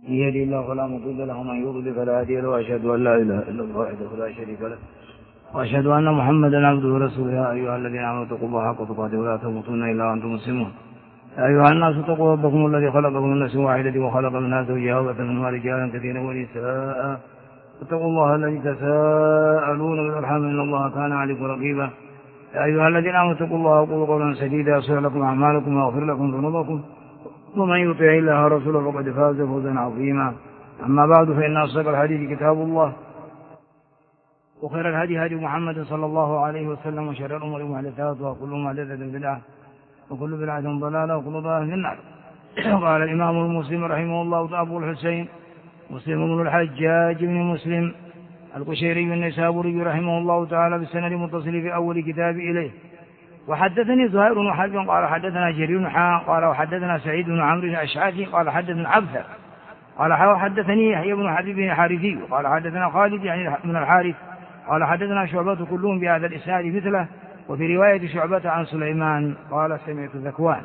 من يهده الله فلا مضل له ومن يضلل فلا هادي له، وأشهد أن لا إله إلا الله وحده لا شريك له، وأشهد أن محمدا عبده ورسوله. يا أيها الذين آمنوا اتقوا الله حق تقاته ولا تموتن إلا وأنتم مسلمون. يا أيها الناس اتقوا ربكم الذي خلقكم من نفس واحدة وخلق منها زوجها وبث منهما رجالا كثيرا ونساء. اتقوا الله الذي تساءلون بالأرحام إن الله كان عليكم رقيبا. يا أيها الذين آمنوا اتقوا الله وقولوا قولا سديدا يصلح لكم أعمالكم ويغفر لكم ذنوبكم، ومن يطع الله ورسوله فقد فاز فوزا عظيما. أما بعد، فإن أصدق الحديث كتاب الله، وخير الهدي هدي محمد صلى الله عليه وسلم، وشر الأمور محدثاتها وكل محدثة بدعة وكل بدعة ضلالة وكل ضلالة في النار. قال الإمام المسلم رحمه الله أبو الحسين مسلم بن الحجاج بن مسلم القشيري النيسابوري رحمه الله تعالى بالسند المتصل في أول كتاب إليه. وحدثني زهير بن حرب قال حدثنا جرير بن حاء قال وحدثنا سعيد بن عمرو الأشعثي قال حدثنا عبثر قال حدثني يحيى بن حبيب بن حارثي قال حدثنا خالد يعني من الحارث قال حدثنا شعبة كلهم بهذا الإسناد مثله. وفي رواية شعبة عن سليمان قال سمعت ذكوان.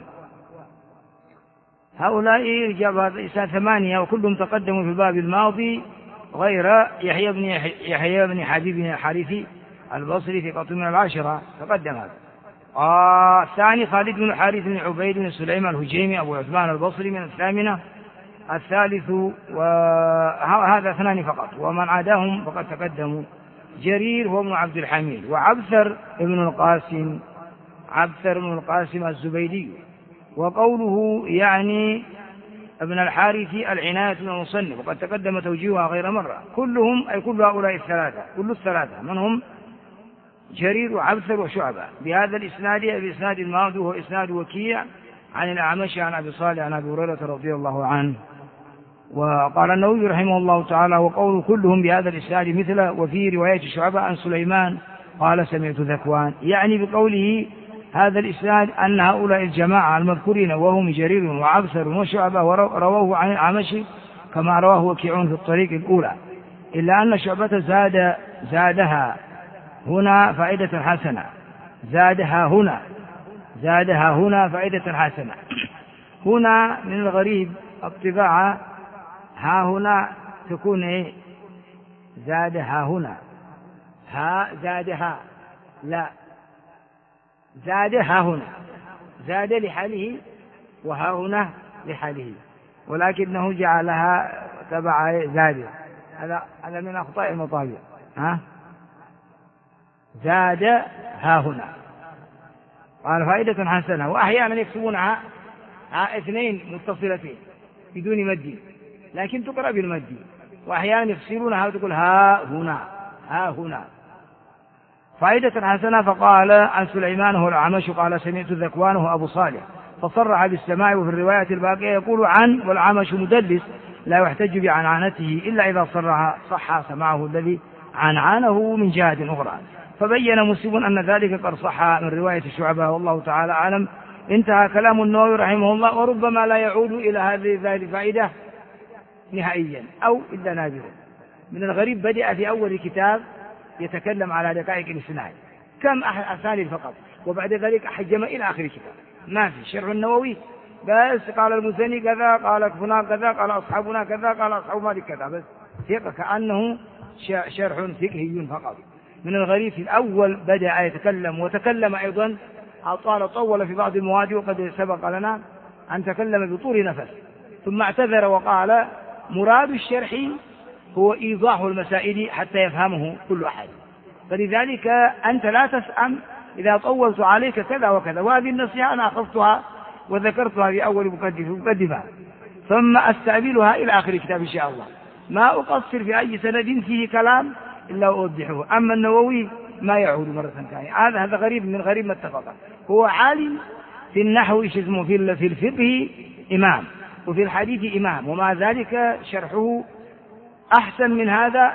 هؤلاء رجال هذا الإسناد 8 وكلهم تقدموا في الباب الماضي غير يحيى بن حبيب بن الحارثي البصري في قطع من 10 تقدم هذا. الثاني خالد بن الحارث بن عبيد بن سليمان الهجيمي أبو عثمان البصري من 8. الثالث وهذا 2 فقط، ومن عداهم فقد تقدموا. جرير هو ابن عبد الحميد، وعبثر ابن القاسم الزبيدي. وقوله يعني ابن الحارث العناية من المصنف، وقد تقدم توجيهها غير مرة. كلهم أي كل هؤلاء كل الثلاثة منهم جرير وعبثر وشعبة بهذا الإسناد الإسناد الماضي وهو إسناد وكيع عن الأعمش عن أبي صالح عن أبي هريرة رضي الله عنه. وقال النووي رحمه الله تعالى وقول كلهم بهذا الإسناد مثله. وفي رواية شعبة عن سليمان قال سمعت ذكوان، يعني بقوله هذا الإسناد أن هؤلاء الجماعة المذكورين وهم جرير وعبثر وشعبة رووه عن الأعمش كما رواه وكيع في الطريق الأولى، إلا أن شعبة زادها هنا فائدة حسنة، زادها هنا فائدة حسنة. هنا من الغريب الطباعة ها هنا تكون ايه؟ زادها هنا، زادها لا، زادها هنا، زاد لحاله وها هنا لحاله، ولكنه جعلها تبع زاد. هذا من أخطاء المطابع. زاد ها هنا قال فائدة حسنة. وأحيانا يكتبونها 2 متصلتين بدون مد لكن تقرأ بالمد، وأحيانا يفصلونها وتقول ها هنا فائدة حسنة. فقال عن سليمان هو الأعمش قال سمعت ذكوان هو أبو صالح فصرح بالسماع. وفي الرواية الباقية يقول عن والأعمش مدلس لا يحتج بعنعنته إلا إذا صح سماعه الذي عنعنه من جهة أخرى. فبين مسلم أن ذلك قد صح من رواية شعبة والله تعالى أعلم. انتهى كلام النووي رحمه الله. وربما لا يعود إلى هذه الفائدة نهائيا أو إلا نادرا. من الغريب بدأ في أول كتاب يتكلم على دقائق الإسناد كم أسانيد فقط، وبعد ذلك حجم إلى آخر الكتاب ما في شرح النووي بس قال المزني كذا قال فلان كذا قال أصحابنا كذا قال أصحاب مالك كذا، بس كأنه شرح فقهي فقط. من الغريب في الأول بدأ يتكلم وتكلم أيضا طول في بعض المواد، وقد سبق لنا أن تكلم بطول نفس ثم اعتذر وقال مراد الشرح هو إيضاح المسائل حتى يفهمه كل أحد، فلذلك أنت لا تسأم إذا طولت عليك كذا وكذا. وهذه النصيحة أنا أخذتها وذكرتها في أول مقدمة ثم أستقبلها إلى آخر الكتاب إن شاء الله. ما أقصر في أي سند فيه كلام إلا أوضحه. أما النووي ما يعود مرة ثانية. هذا غريب من غريب ما اتفق. هو عالم في النحو في الفقه إمام، وفي الحديث إمام، ومع ذلك شرحه أحسن من هذا.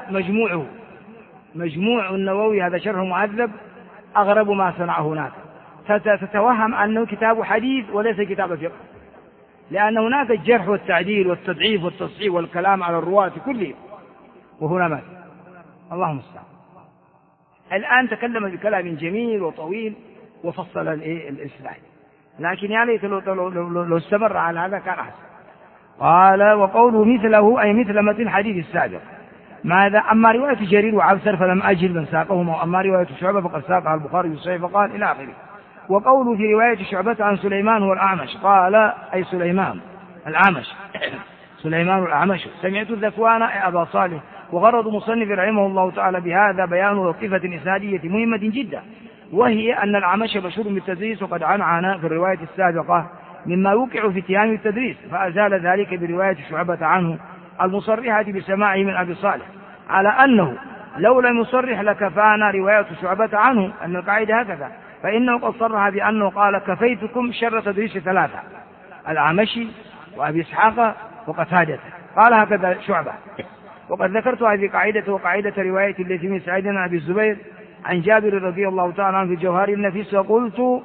مجموع النووي هذا شرح معذب أغرب ما صنعه هناك. فتتوهم أنه كتاب حديث وليس كتاب فقه، لأن هناك الجرح والتعديل والتضعيف والتصحيح والكلام على الرواة كلهم، وهنا ما اللهم المستعان. الآن تكلم بكلام جميل وطويل وفصل الإسناد، لكن يعني لو استمر على هذا كان أحسن. قال وقوله مثله أي مثل متن الحديث السابق. ماذا؟ أما رواية جرير وعبسر فلم أجد من ساقهما، وأما رواية شعبة فقد ساقها البخاري صحيح فقال إلى آخره. وقوله في رواية شعبة عن سليمان هو الأعمش قال أي سليمان الأعمش سليمان الأعمش سمعت الذكوان أبا صالح. وغرض مصنف رحمه الله تعالى بهذا بيان لطيفة إسنادية مهمة جدا، وهي أن الأعمش مشهور بالتدريس وقد عنعن في الرواية السابقة مما يوقع في اتهام التدريس، فأزال ذلك برواية شعبة عنه المصرحة بسماعه من أبي صالح، على أنه لو لم يصرح لكفانا رواية شعبة عنه أن القاعدة هكذا، فإنه قد صرح بأنه قال كفيتكم شر تدريس ثلاثة الأعمشي وأبي إسحاق وقتادة، قال هكذا شعبة. وقد ذكرت هذه قاعدة وقاعدة رواية التي من سعيد بن أبي الزبير عن جابر رضي الله تعالى عنه في الجوهر النفيس، وقلت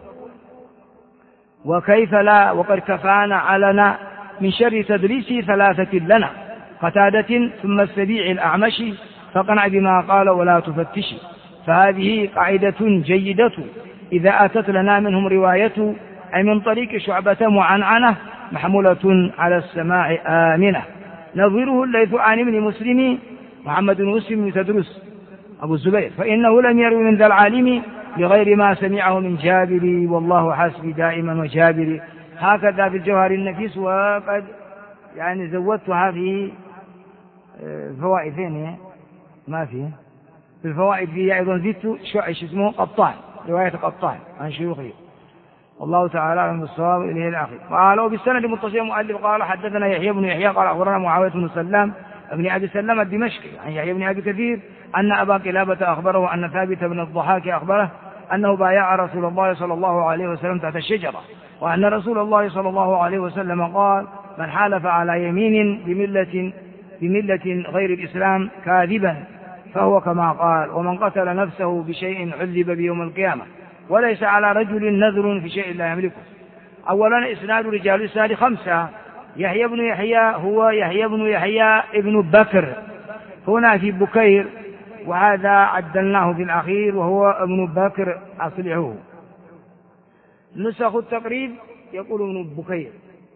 وكيف لا وقد كفانا علنا من شر تدريس ثلاثة لنا قتادة ثم السبيع الأعمشي فقنع بما قال ولا تفتشي. فهذه قاعدة جيدة إذا أتت لنا منهم رواية أي من طريق شعبة معنعنة محمولة على السماع آمنة. نظيره الليث عن ابن مسلم محمد بن مسلم تدرس أبو الزبير فإنه لم يروي من ذا العالم بغير ما سمعه من جابر والله حسبي دائما وجابر. هكذا في الجوهر النفيس. وقد يعني زودتها في فوائدين ما فيه في الفوائد فيه أيضا زدت شعش اسمه قطان رواية قطان عن شيوخه والله تعالى أعلم بالصواب إليه الآخر. قال وبالسند المتصل مؤلف قال حدثنا يحيى بن يحيى قال أخبرنا معاوية بن سلام ابن أبي سلام الدمشقي عن يحيى بن أبي كثير أن أبا قلابة أخبره أن ثابت بن الضحاك أخبره أنه بايع رسول الله صلى الله عليه وسلم تحت الشجرة، وأن رسول الله صلى الله عليه وسلم قال من حالف على يمين بملة غير الإسلام كاذبا فهو كما قال، ومن قتل نفسه بشيء عذب بيوم القيامة، وليس على رجل نذر في شيء لا يملكه. أولا إسناد رجال الإسناد 5. يحيى بن يحيى هو يحيى بن يحيى ابن بكر هنا في بكير، وهذا عدلناه في الأخير وهو ابن بكر أصلعه. نسخ التقريب يقول ابن بكير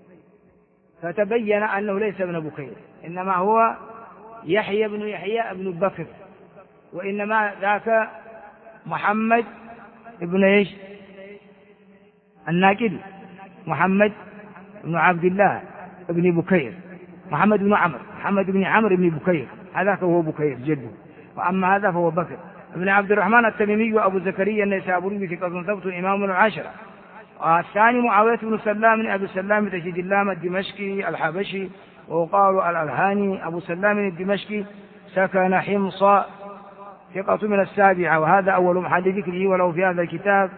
فتبين أنه ليس ابن بكير إنما هو يحيى بن يحيى ابن بكر، وإنما ذاك محمد ابن ايش الناقد محمد بن عبد الله ابن بكير محمد بن عمرو بن بكير هذاك هو بكير جده، وأما هذا فهو بكر ابن عبد الرحمن التميمي وأبو زكريا النيسابوري ثقة ثبت إمام العاشرة. الثاني معاوية بن سلام أبي سلام تشيد اللام الدمشقي الحبشي وقال الألهاني أبو سلام الدمشقي سكن حمص ثقة من 7، وهذا أول محل ذكره وله في هذا الكتاب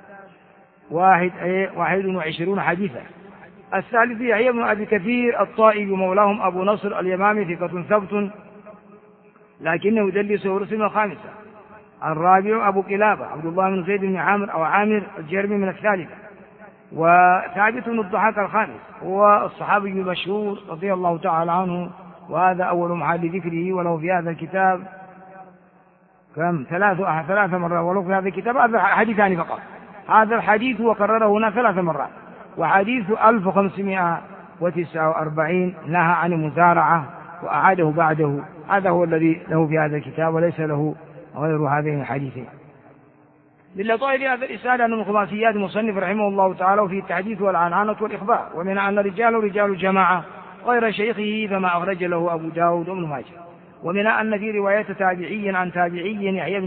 21 حديثا. الثالث يحيى بن أبي كثير الطائي مولاهم أبو نصر اليمامي ثقة ثبت لكنه يدلس ورسم 5. الرابع أبو قلابة عبد الله بن زيد بن عامر أو عامر الجرمي من 3. وثابت بن الضحاك 5 هو الصحابي المشهور رضي الله تعالى عنه، وهذا أول محل ذكره وله في هذا الكتاب كم 3 مرات، ولو في هذا الكتاب هذا حديثان فقط. هذا الحديث وكرره هنا 3 مرات. وحديث 1549 نهى عن المزارعة وأعاده بعده، هذا هو الذي له في هذا الكتاب وليس له غير هذين الحديثين. للطائف هذا الإسناد أن من خماسيات المصنف رحمه الله تعالى وفي التحديث والعنعنة والإخبار، ومن أن رجال جماعة غير شيخه فما أخرج له أبو داود وابن ماجه، ومن أن في رواية تابعي عن تابعي يحيى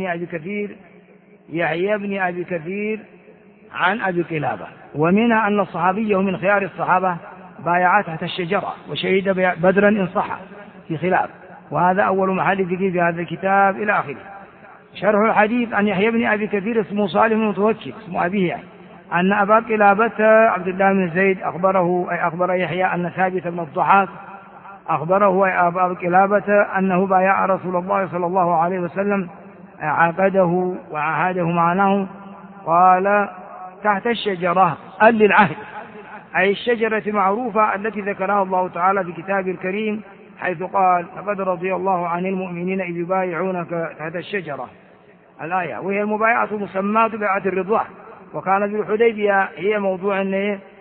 بن أبي كثير عن أبي قلابة، ومن أن الصحابي من خيار الصحابة بايع تحت الشجرة وشهد بدرا إن صح في خلاف، وهذا أول محل ذكر في هذا الكتاب إلى آخره. شرح الحديث أن يحيى بن أبي كثير اسمه صالح بن متوكل اسمه أبيه يعني أن أبا قلابة عبد الله بن زيد أخبر يحيى أن ثابت بن الضحاك أخبره أي أبا قلابة أنه بايع رسول الله صلى الله عليه وسلم عقده وعهده معناه قال تحت الشجرة للعهد، أي الشجرة معروفة التي ذكرها الله تعالى في كتابه الكريم حيث قال لقد رضي الله عن المؤمنين إذ يبايعونك تحت الشجرة الآية، وهي المبايعة مسماة بيعة الرضوان، وكانت بالحديبية هي موضوع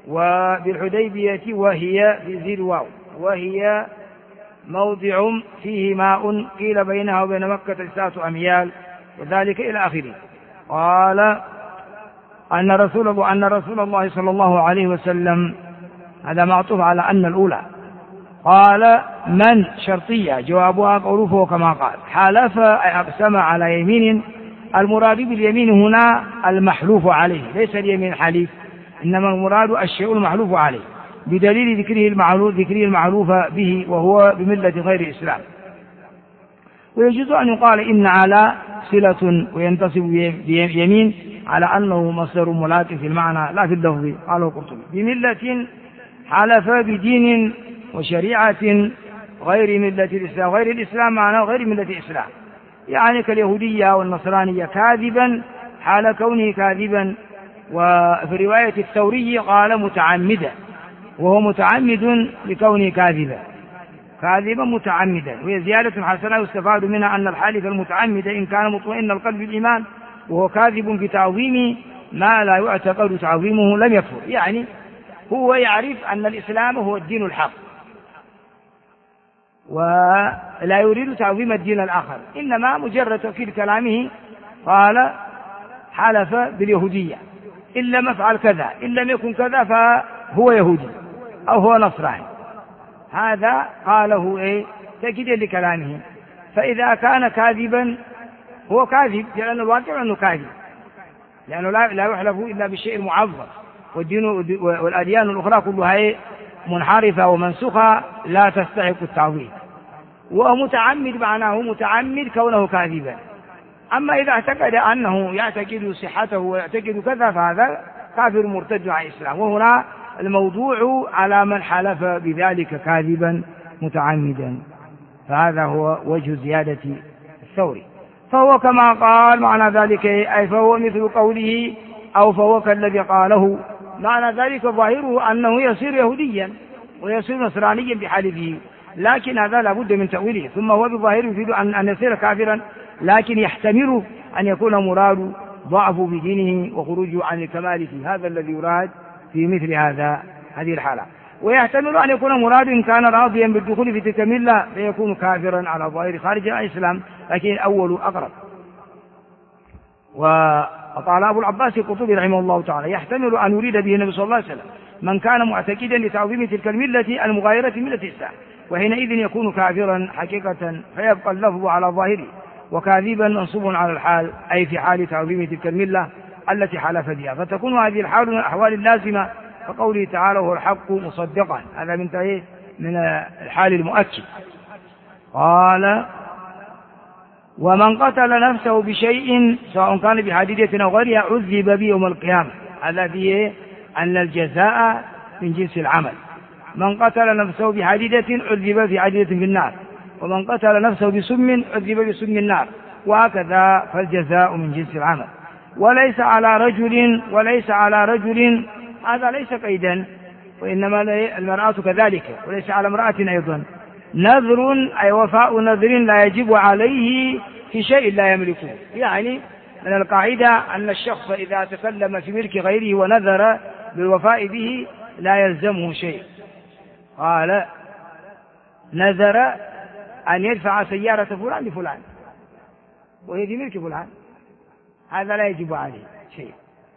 وبالحديبية وهي في ذي الواو وهي موضع فيه ماء قيل بينها وبين مكة 9 أميال وذلك إلى آخره. قال أن رسول الله صلى الله عليه وسلم، هذا معطوف على أن الأولى، قال من شرطية جوابها قوله فهو كما قال. حلف أي أقسم على يمين، المراد باليمين هنا المحلوف عليه ليس اليمين الحليف، إنما المراد الشيء المحلوف عليه بدليل ذكره المعلوف به وهو بملة غير الإسلام. ويجوز أن يقال إن على صلة وينتصب بيمين على أنه مصدر ملاك في المعنى لا في اللفظ. قاله القرطبي بملة حلف بدين وشريعة غير ملة الإسلام، غير الإسلام معناه غير ملة الإسلام، يعني كاليهودية والنصرانية، كاذبا حال كونه كاذبا. وفي رواية الثوري قال متعمدا، وهو متعمد لكونه كاذبا متعمدا، وهي زيادة حسنة يستفاد منها أن الحالف المتعمد إن كان مطمئن القلب بالإيمان وهو كاذب في تعظيم ما لا يعتقد تعظيمه لم يكفر، يعني هو يعرف أن الإسلام هو الدين الحق ولا يريد تعظيم الدين الآخر، إنما مجرد تأكيد كلامه قال حلف باليهودية إن لم أفعل كذا، إن لم يكن كذا فهو يهودي أو هو نصراني، هذا قاله تأكيدا لكلامه. فإذا كان كاذبا هو كاذب لأن الواقع أنه كاذب، لأنه لا يحلف إلا بالشيء المعظم، والدين والأديان الأخرى كلها منحرفة ومنسوخة لا تستحق التعظيم. ومتعمد معناه متعمد كونه كاذبا. أما إذا اعتقد أنه يعتقد صحته ويعتقد كذا فهذا كافر مرتد عن الإسلام، وهنا الموضوع على من حلف بذلك كاذبا متعمدا، فهذا هو وجه زيادة الثوري. فهو كما قال معنى ذلك أي فهو مثل قوله أو فهو كالذي قاله، معنى ذلك ظاهره أنه يصير يهوديا ويصير نصرانيا بحلفه، لكن هذا لا بد من تأويله. ثم هو بظاهره يريد أن يصير كافرا، لكن يحتمل أن يكون مراد ضعف بدينه وخروجه عن الكمال في هذا الذي يراد في مثل هذه الحالة. ويحتمل أن يكون مراد إن كان راضيا بالدخول في تلك الملة فيكون كافرا على ظاهر خارج الإسلام، لكن الأول أقرب. وقال أبو العباس القرطبي رحمه الله تعالى يحتمل أن يريد به النبي صلى الله عليه وسلم من كان معتقدا لتعظيم تلك الملة المغايرة ملة الإسلام، وحينئذ يكون كافرا حقيقة، فيبقى اللفظ على ظاهره، وكاذبا منصوب على الحال أي في حال تعظيم تلك الملة التي حلف بها، فتكون هذه الحال من الأحوال اللازمة كقوله تعالى هو الحق مصدقا، هذا من الحال المؤكد. قال ومن قتل نفسه بشيء سواء كان بحديدة أو غيرها عذب به يوم القيامة، هذا فيه أن الجزاء من جنس العمل. من قتل نفسه بحديدة عذب في حديدة في النار، ومن قتل نفسه بسم عذب بسم النار، وهكذا فالجزاء من جنس العمل. وليس على رجل هذا ليس قيدا، وإنما المرأة كذلك، وليس على امرأة أيضا نذر أي وفاء نذر لا يجب عليه في شيء لا يملكه، يعني من القاعدة أن الشخص إذا تكلم في ملك غيره ونذر بالوفاء به لا يلزمه شيء. قال نذر أن يدفع سيارة فلان لفلان وهي في ملك فلان، هذا لا يجب عليه شيء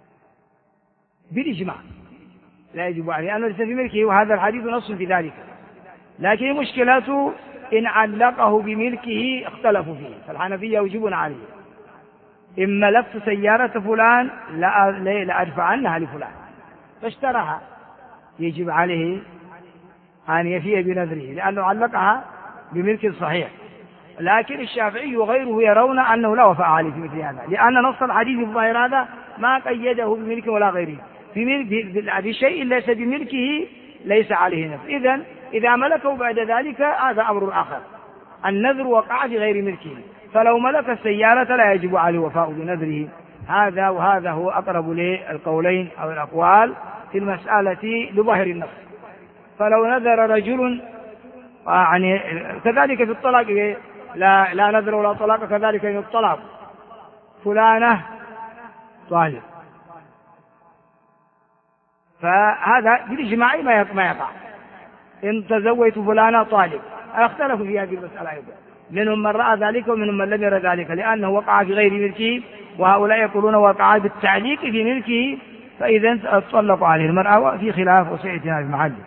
بالإجماع، لا يجب عليه لأنه ليس في ملكه، وهذا الحديث نص في ذلك. لكن مشكلته إن علقه بملكه اختلفوا فيه، فالحنفية يجبون عليه إن ملكت سيارة فلان لأدفعنها لفلان فاشتراها يجب عليه أن يفي بنذره لأنه علقها بملك صحيح. لكن الشافعي وغيره يرون أنه لا وفاء عليه في مثل هذا، لأن نص الحديث الظاهر هذا ما قيده بملك ولا غيره، في شيء ليس بملكه ليس عليه نذر. إذا ملكه بعد ذلك هذا أمر آخر، النذر وقع في غير ملكه، فلو ملك السيارة لا يجب عليه وفاء بنذره. وهذا هو أقرب للقولين أو الأقوال في المسألة لظاهر النص. فلو نذر رجل يعني كذلك في الطلاق لا نذر ولا طلاق، كذلك في الطلاق فلانة طالق فهذا بالإجماع ما يقع. إن تزوجت فلانا طالب، اختلفوا في هذه المسألة أيضا، منهم من رأى ذلك ومنهم من لم يرى ذلك، لأنه وقع في غير ملكه، وهؤلاء يقولون وقع بالتعليق في ملكه، فإذا تطلقوا عليه المرأة في خلاف وسيأتينا في محله.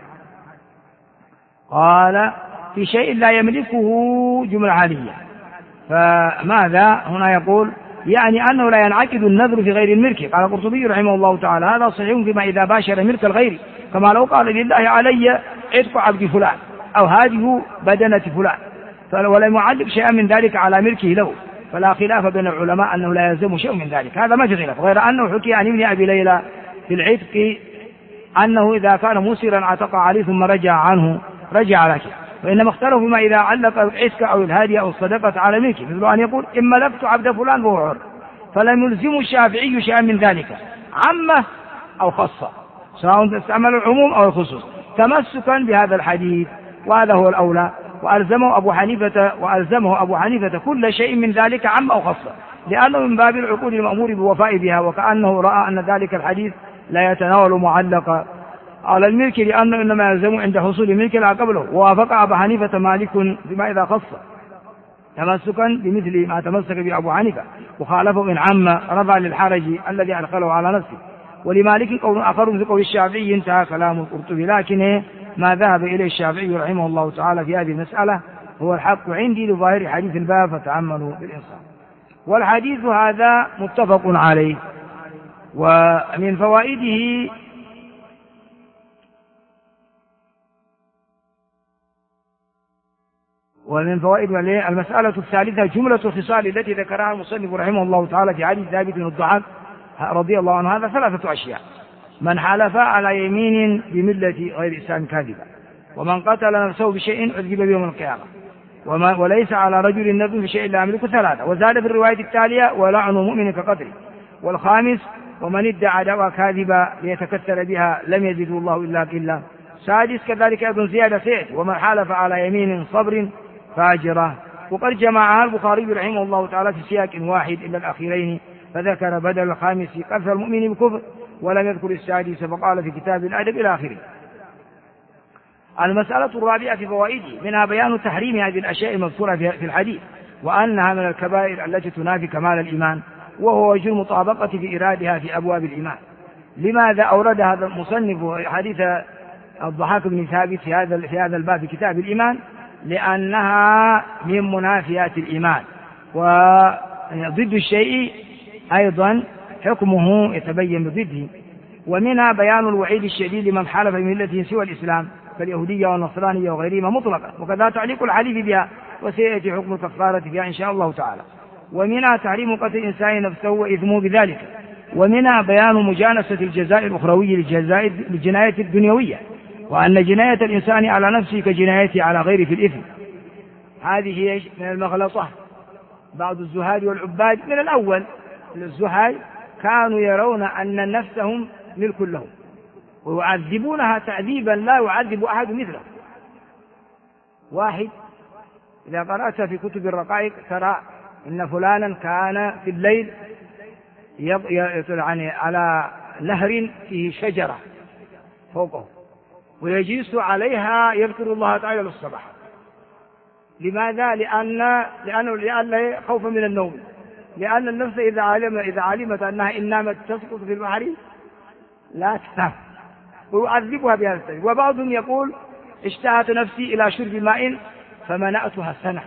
قال في شيء لا يملكه جملة عالية، فماذا هنا يقول؟ يعني أنه لا ينعقد النذر في غير الملك. قال القرطبي رحمه الله تعالى هذا صحيح فيما إذا باشر ملك الغير، كما لو قال لله علي عتق عبد فلان أو هذه بدنة فلان، ولم يعلق شيئا من ذلك على ملكه له، فلا خلاف بين العلماء أنه لا يلزم شيء من ذلك، هذا ما في خلاف، غير أنه حكي عن ابن أبي ليلى في العتق أنه إذا كان مسرا عتق عليه ثم رجع عنه رجع لك، وإنما اختلفوا فيما إذا علق العتق أو الهدي أو الصدقة على ملكه، مثل أن يقول إن ملكت عبد فلان فهو حر، فلم يلزم الشافعي شيئا من ذلك عامة أو خاصة، سواء استعمل العموم أو الخصوص، تمسكا بهذا الحديث، وهذا هو الأولى. وألزمه أبو حنيفة كل شيء من ذلك عام أو خاصة، لأنه من باب العقود المأمور بالوفاء بها، وكأنه رأى أن ذلك الحديث لا يتناول معلقا على الملك، لأنه إنما يلزم عند حصول ملك لا قبله، ووافق أبو حنيفة مالك بما إذا خص، تمسكا بمثل ما تمسك به أبو حنيفة، وخالفه من عم رفع للحرج الذي أدخله على نفسه. ولمالك قول آخر في قول الشافعي، انتهى كلام القرطبي، لكن ما ذهب إليه الشافعي رحمه الله تعالى في هذه المسألة هو الحق عندي لظاهر حديث الباب، فتعملوا بالإنصاف. والحديث هذا متفق عليه. ومن فوائده المسألة الثالثة جملة الخصال التي ذكرها المصنف رحمه الله تعالى في حديث ثابت بن الضحاك رضي الله عنه، هذا 3 أشياء: من حلف على يمين بملة غير الإسلام كاذبا، ومن قتل نفسه بشيء عذب يوم القيامة، وليس على رجل نذر بشيء لا يملك 3. وزاد في الرواية التالية ولعن مؤمن كقتله. والخامس ومن ادعى دعوى كاذبة ليتكثر بها لم يزده الله إلا قلة. سادس كذلك أيضا زيادة سيئة: ومن حلف على يمين صبر فاجرة. وقد جمعها البخاري رحمه الله تعالى في سياق واحد إلا الأخيرين، فذكر بدل الخامس قذف المؤمن بكفر، ولم يذكر السادس، فقال في كتاب الأدب إلى آخره. المسألة الرابعة في فوائده منها بيان تحريم هذه الأشياء المذكورة في الحديث، وأنها من الكبائر التي تنافي كمال الإيمان، وهو وجه المطابقة في إرادها في أبواب الإيمان. لماذا أورد هذا المصنف حديث الضحاك بن ثابت في هذا الباب في كتاب الإيمان؟ لأنها من منافيات الإيمان، وضد الشيء أيضا حكمه يتبين بضده. ومنها بيان الوعيد الشديد لمن حلف بملة سوى الإسلام كاليهودية والنصرانية وغيرهما مطلقا، وكذا تعليق الحليف بها، وسيأتي حكم الكفارة فيها إن شاء الله تعالى. ومنها تحريم قتل الإنسان نفسه وإثمه بذلك. ومنها بيان مجانسة الجزاء الأخروي للجناية الدنيوية، وأن جناية الإنسان على نفسه كجنايته على غيره في الإثم. هذه من المغلطة. بعض الزهاد والعباد من الأول الزهاد كانوا يرون أن نفسهم ملك لهم، ويعذبونها تعذيبا لا يعذب أحد مثله. واحد إذا قرأت في كتب الرقائق ترى إن فلانا كان في الليل يعني على نهر فيه شجرة فوقه، ويجلس عليها يذكر الله تعالى للصباح. لماذا؟ لأن خوفا من النوم، لأن النفس إذا علمت أنها إن نامت تسقط في البحر لا تنام، ويعذبها بهذا السبب. وبعضهم يقول اشتهت نفسي إلى شرب ماء فمنعتها سنة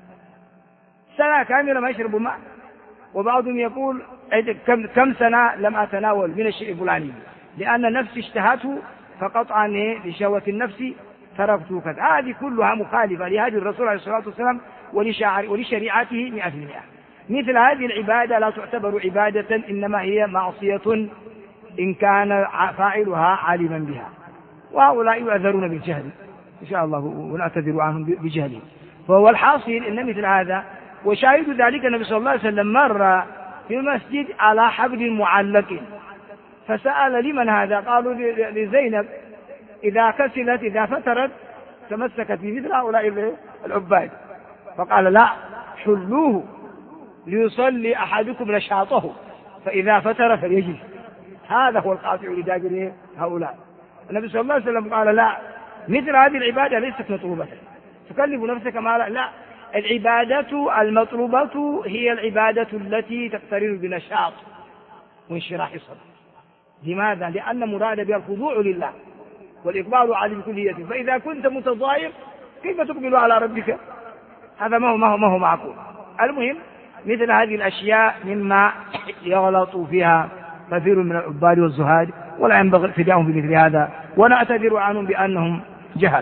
كاملة ما يشرب ماء. وبعضهم يقول كم سنة لم أتناول من الشيء الفلاني، لأن نفسي اشتهته فقطعا لشهوة النفس تركته كذا. هذه كلها مخالفة لهدي الرسول عليه الصلاة والسلام ولشريعته 100%. مثل هذه العبادة لا تعتبر عبادة، إنما هي معصية إن كان فاعلها عالما بها، وهؤلاء يؤذرون بالجهل إن شاء الله، ونعتذر عنهم بجهلهم. فهو الحاصل إن مثل هذا. وشاهد ذلك النبي صلى الله عليه وسلم مر في المسجد على حبل معلق، فسأل لمن هذا؟ قالوا لزينب، إذا كسلت إذا فترت تمسكت بمثل هؤلاء العباد. فقال لا، حلوه ليصلي أحدكم نشاطه، فإذا فتر فليجلس. هذا هو القاطع لدابر هؤلاء. النبي صلى الله عليه وسلم قال لا، مثل هذه العبادة ليست مطلوبة تكلف نفسك ما لا. العبادة المطلوبة هي العبادة التي تقترن بنشاط وانشراح صدر. لماذا؟ لأن مراد بها الخضوع لله والإقبال على بكليته، فإذا كنت متضايق كيف تقبل على ربك؟ هذا ما هو معقول. المهم مثل هذه الأشياء مما يغلط فيها كثير من العباد والزهاد، ولا ينبغي اعتداءهم بمثل هذا، ونعتذر عنهم بأنهم جهل.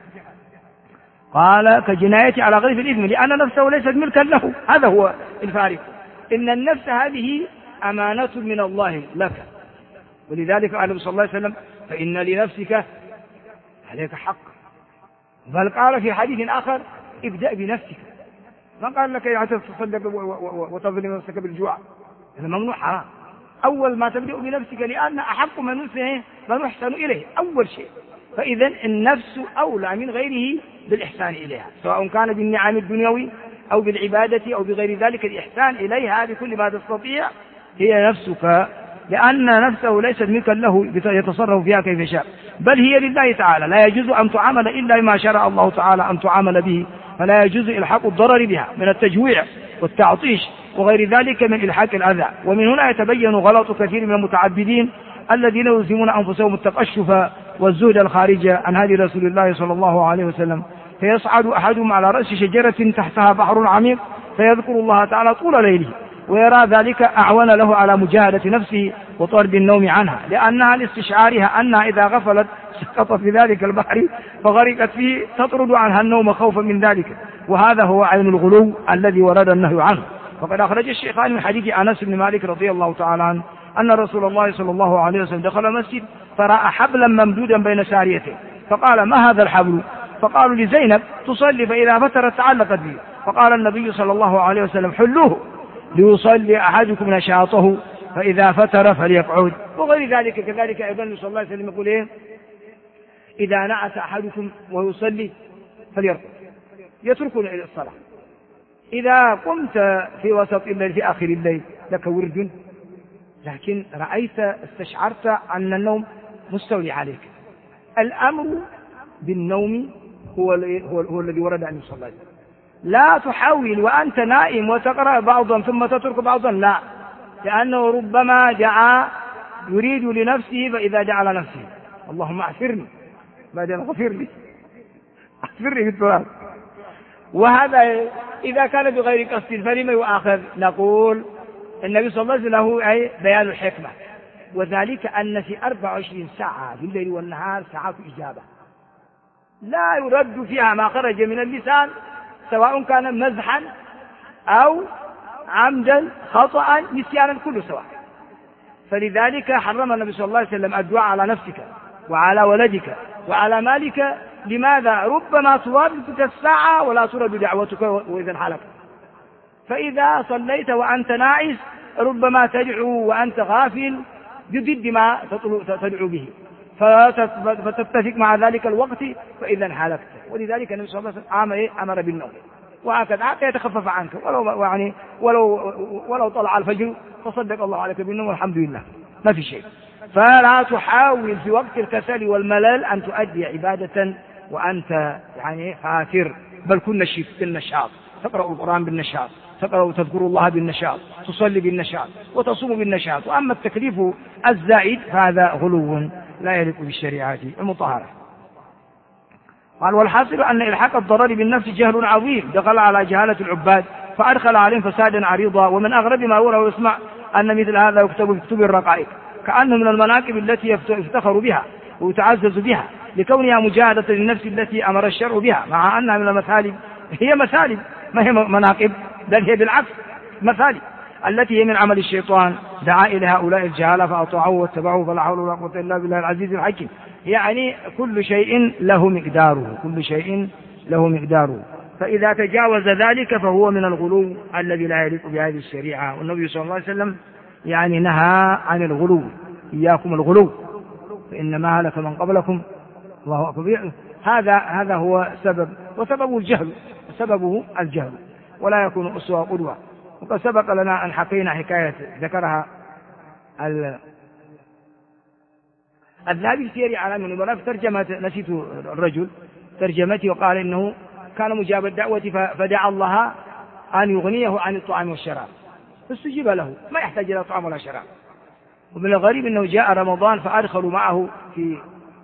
قال كجناية على غير الإثم لأن نفسه ليست ملكا له. هذا هو الفارق، إن النفس هذه أمانة من الله لك، ولذلك قال صلى الله عليه وسلم فإن لنفسك عليك حق، بل قال في حديث آخر ابدأ بنفسك، ما قال لك يعني تصدق وتظلم نفسك بالجوع، هذا ممنوع حرام. أول ما تبدأ بنفسك لأن أحق من يحسن إليه أول شيء، فإذا النفس أولى من غيره بالإحسان إليها، سواء كان بالنعم الدنيوي أو بالعبادة أو بغير ذلك. الإحسان إليها بكل ما تستطيع هي نفسك، لأن نفسه ليست ملكا له يتصرف فيها كيف يشاء، بل هي لله تعالى، لا يجوز أن تعامل إلا ما شرع الله تعالى أن تعامل به، فلا يجوز إلحاق الضرر بها من التجويع والتعطيش وغير ذلك من إلحاق الأذى. ومن هنا يتبين غلط كثير من المتعبدين الذين يلزمون أنفسهم التقشف والزهد الخارج عن هدي رسول الله صلى الله عليه وسلم، فيصعد أحدهم على رأس شجرة تحتها بحر عميق فيذكر الله تعالى طول ليله، ويرى ذلك أعون له على مجاهدة نفسه وطرد النوم عنها، لأنها لاستشعارها أنها إذا غفلت سقطت في ذلك البحر فغرقت فيه، تطرد عنها النوم خوفا من ذلك. وهذا هو عين الغلو الذي ورد النهي عنه. فقد أخرج الشيخان من حديث أنس بن مالك رضي الله تعالى عنه أن رسول الله صلى الله عليه وسلم دخل المسجد فرأى حبلا ممدودا بين ساريتين، فقال ما هذا الحبل؟ فقالوا لزينب تصلي فإذا فترت تعلقت به، فقال النبي صلى الله عليه وسلم حلوه ليصلي أحدكم نشاطه فإذا فتر فليقعد، وغير ذلك. كذلك أيضا صلى الله عليه وسلم يقول إيه؟ إذا نعس أحدكم ويصلي فليرقد، يتركون إلى الصلاة. إذا قمت في وسط الليل في آخر الليل لك ورد، لكن رأيت استشعرت أن النوم مستولي عليك، الأمر بالنوم هو الذي ورد عنه صلى الله عليه وسلم. لا تحاول وأنت نائم وتقرأ بعضا ثم تترك بعضا، لا، لأنه ربما دعا يريد لنفسه فإذا دعا لنفسه اللهم اغفرني بعدين اغفر لي اغفرني في التراب، وهذا إذا كان بغير قصد فلما يؤاخذ؟ نقول النبي صلى الله عليه وسلم له أي بيان الحكمة، وذلك أن في 24 ساعة في الليل والنهار ساعات إجابة لا يرد فيها ما خرج من اللسان، سواء كان مزحا أو عمدا خطأ نسيانا كله سواء. فلذلك حرم النبي صلى الله عليه وسلم الدعاء على نفسك وعلى ولدك وعلى مالك. لماذا؟ ربما توافقك الساعة ولا ترد دعوتك وإذا حلك. فإذا صليت وأنت ناعس ربما تدعو وأنت غافل بضد ما تدعو به، فتتفق مع ذلك الوقت فإذا حلكت. ولذلك النبي صلى الله عليه وسلم أمر بالنوم، وهكذا حتى يتخفف عنك، ولو طلع الفجر فصدق الله عليك بالنوم والحمد لله ما في شيء. فلا تحاول في وقت الكسل والملل أن تؤدي عبادة وأنت خاسر، بل كن بالنشاط، تقرأ القرآن بالنشاط، تذكر الله بالنشاط، تصلي بالنشاط وتصوم بالنشاط. وأما التكليف الزائد فهذا غلو لا يليق بالشريعة المطهرة. قال والحاصل أن إلحاق الضرر بالنفس جهل عظيم دخل على جهالة العباد فأدخل عليهم فسادا عريضا. ومن أغرب ما يرى ويسمع أن مثل هذا يكتب في كتب الرقائق كأنه من المناقب التي يفتخر بها ويتعزز بها لكونها مجاهدة للنفس التي أمر الشرع بها، مع أنها من المثالب، هي مثالب ما هي مناقب، بل هي بالعكس مثالب التي هي من عمل الشيطان دعا إلى هؤلاء الجهالة فأطاعوه واتبعوه فلا حول ولا قوة إلا بالله العزيز الحكيم. يعني كل شيء له مقداره، كل شيء له مقداره، فإذا تجاوز ذلك فهو من الغلو الذي لا يليق بهذه الشريعة. والنبي صلى الله عليه وسلم نهى عن الغلو، إياكم الغلو فإنما هلك من قبلكم الله أكبر. هذا هو سبب، وسببه الجهل، سببه الجهل ولا يكون أسوة قدوة. وقد سبق لنا أن حكينا حكاية ذكرها الذهبي في سير أعلام النبلاء في ترجمة نسيت الرجل ترجمته وقال إنه كان مجاب الدعوة فدعا الله أن يغنيه عن الطعام والشراب فاستجيب له، ما يحتاج إلى طعام ولا شراب. ومن الغريب أنه جاء رمضان فأدخلوا معه في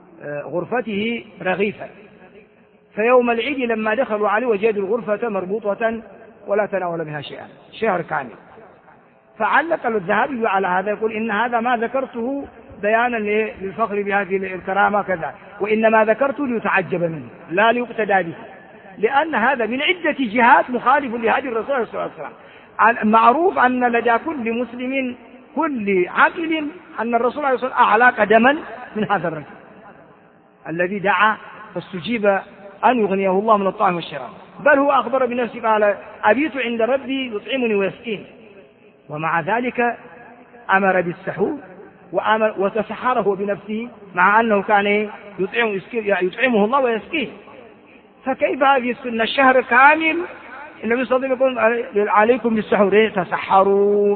غرفته رغيفا، فيوم العيد لما دخلوا عليه وجدوا الغرفة مربوطة ولا تناول بها شيئا شهر كامل. فعلق الذهبي على هذا يقول إن هذا ما ذكرته بيانا للفخر بهذه الكرامة كذا، وإنما ذكرته ليتعجب منه لا ليقتدى به، لأن هذا من عدة جهات مخالف لهدي الرسول صلى الله عليه وسلم. معروف أن لدى كل مسلم كل عاقل أن الرسول عليه الصلاة والسلام أعلى قدما من هذا الرجل الذي دعا فاستجيب أن يغنيه الله من الطعام والشراب، بل هو أخبر بنفسه قال أبيت عند ربي يطعمني ويسقيني، ومع ذلك أمر بالسحور وتسحره بنفسه مع أنه كان يطعمه الله ويسقيه. فكيف هذه السنة الشهر كامل النبي صلى الله عليه وسلم يقول عليكم بالسحور تسحروا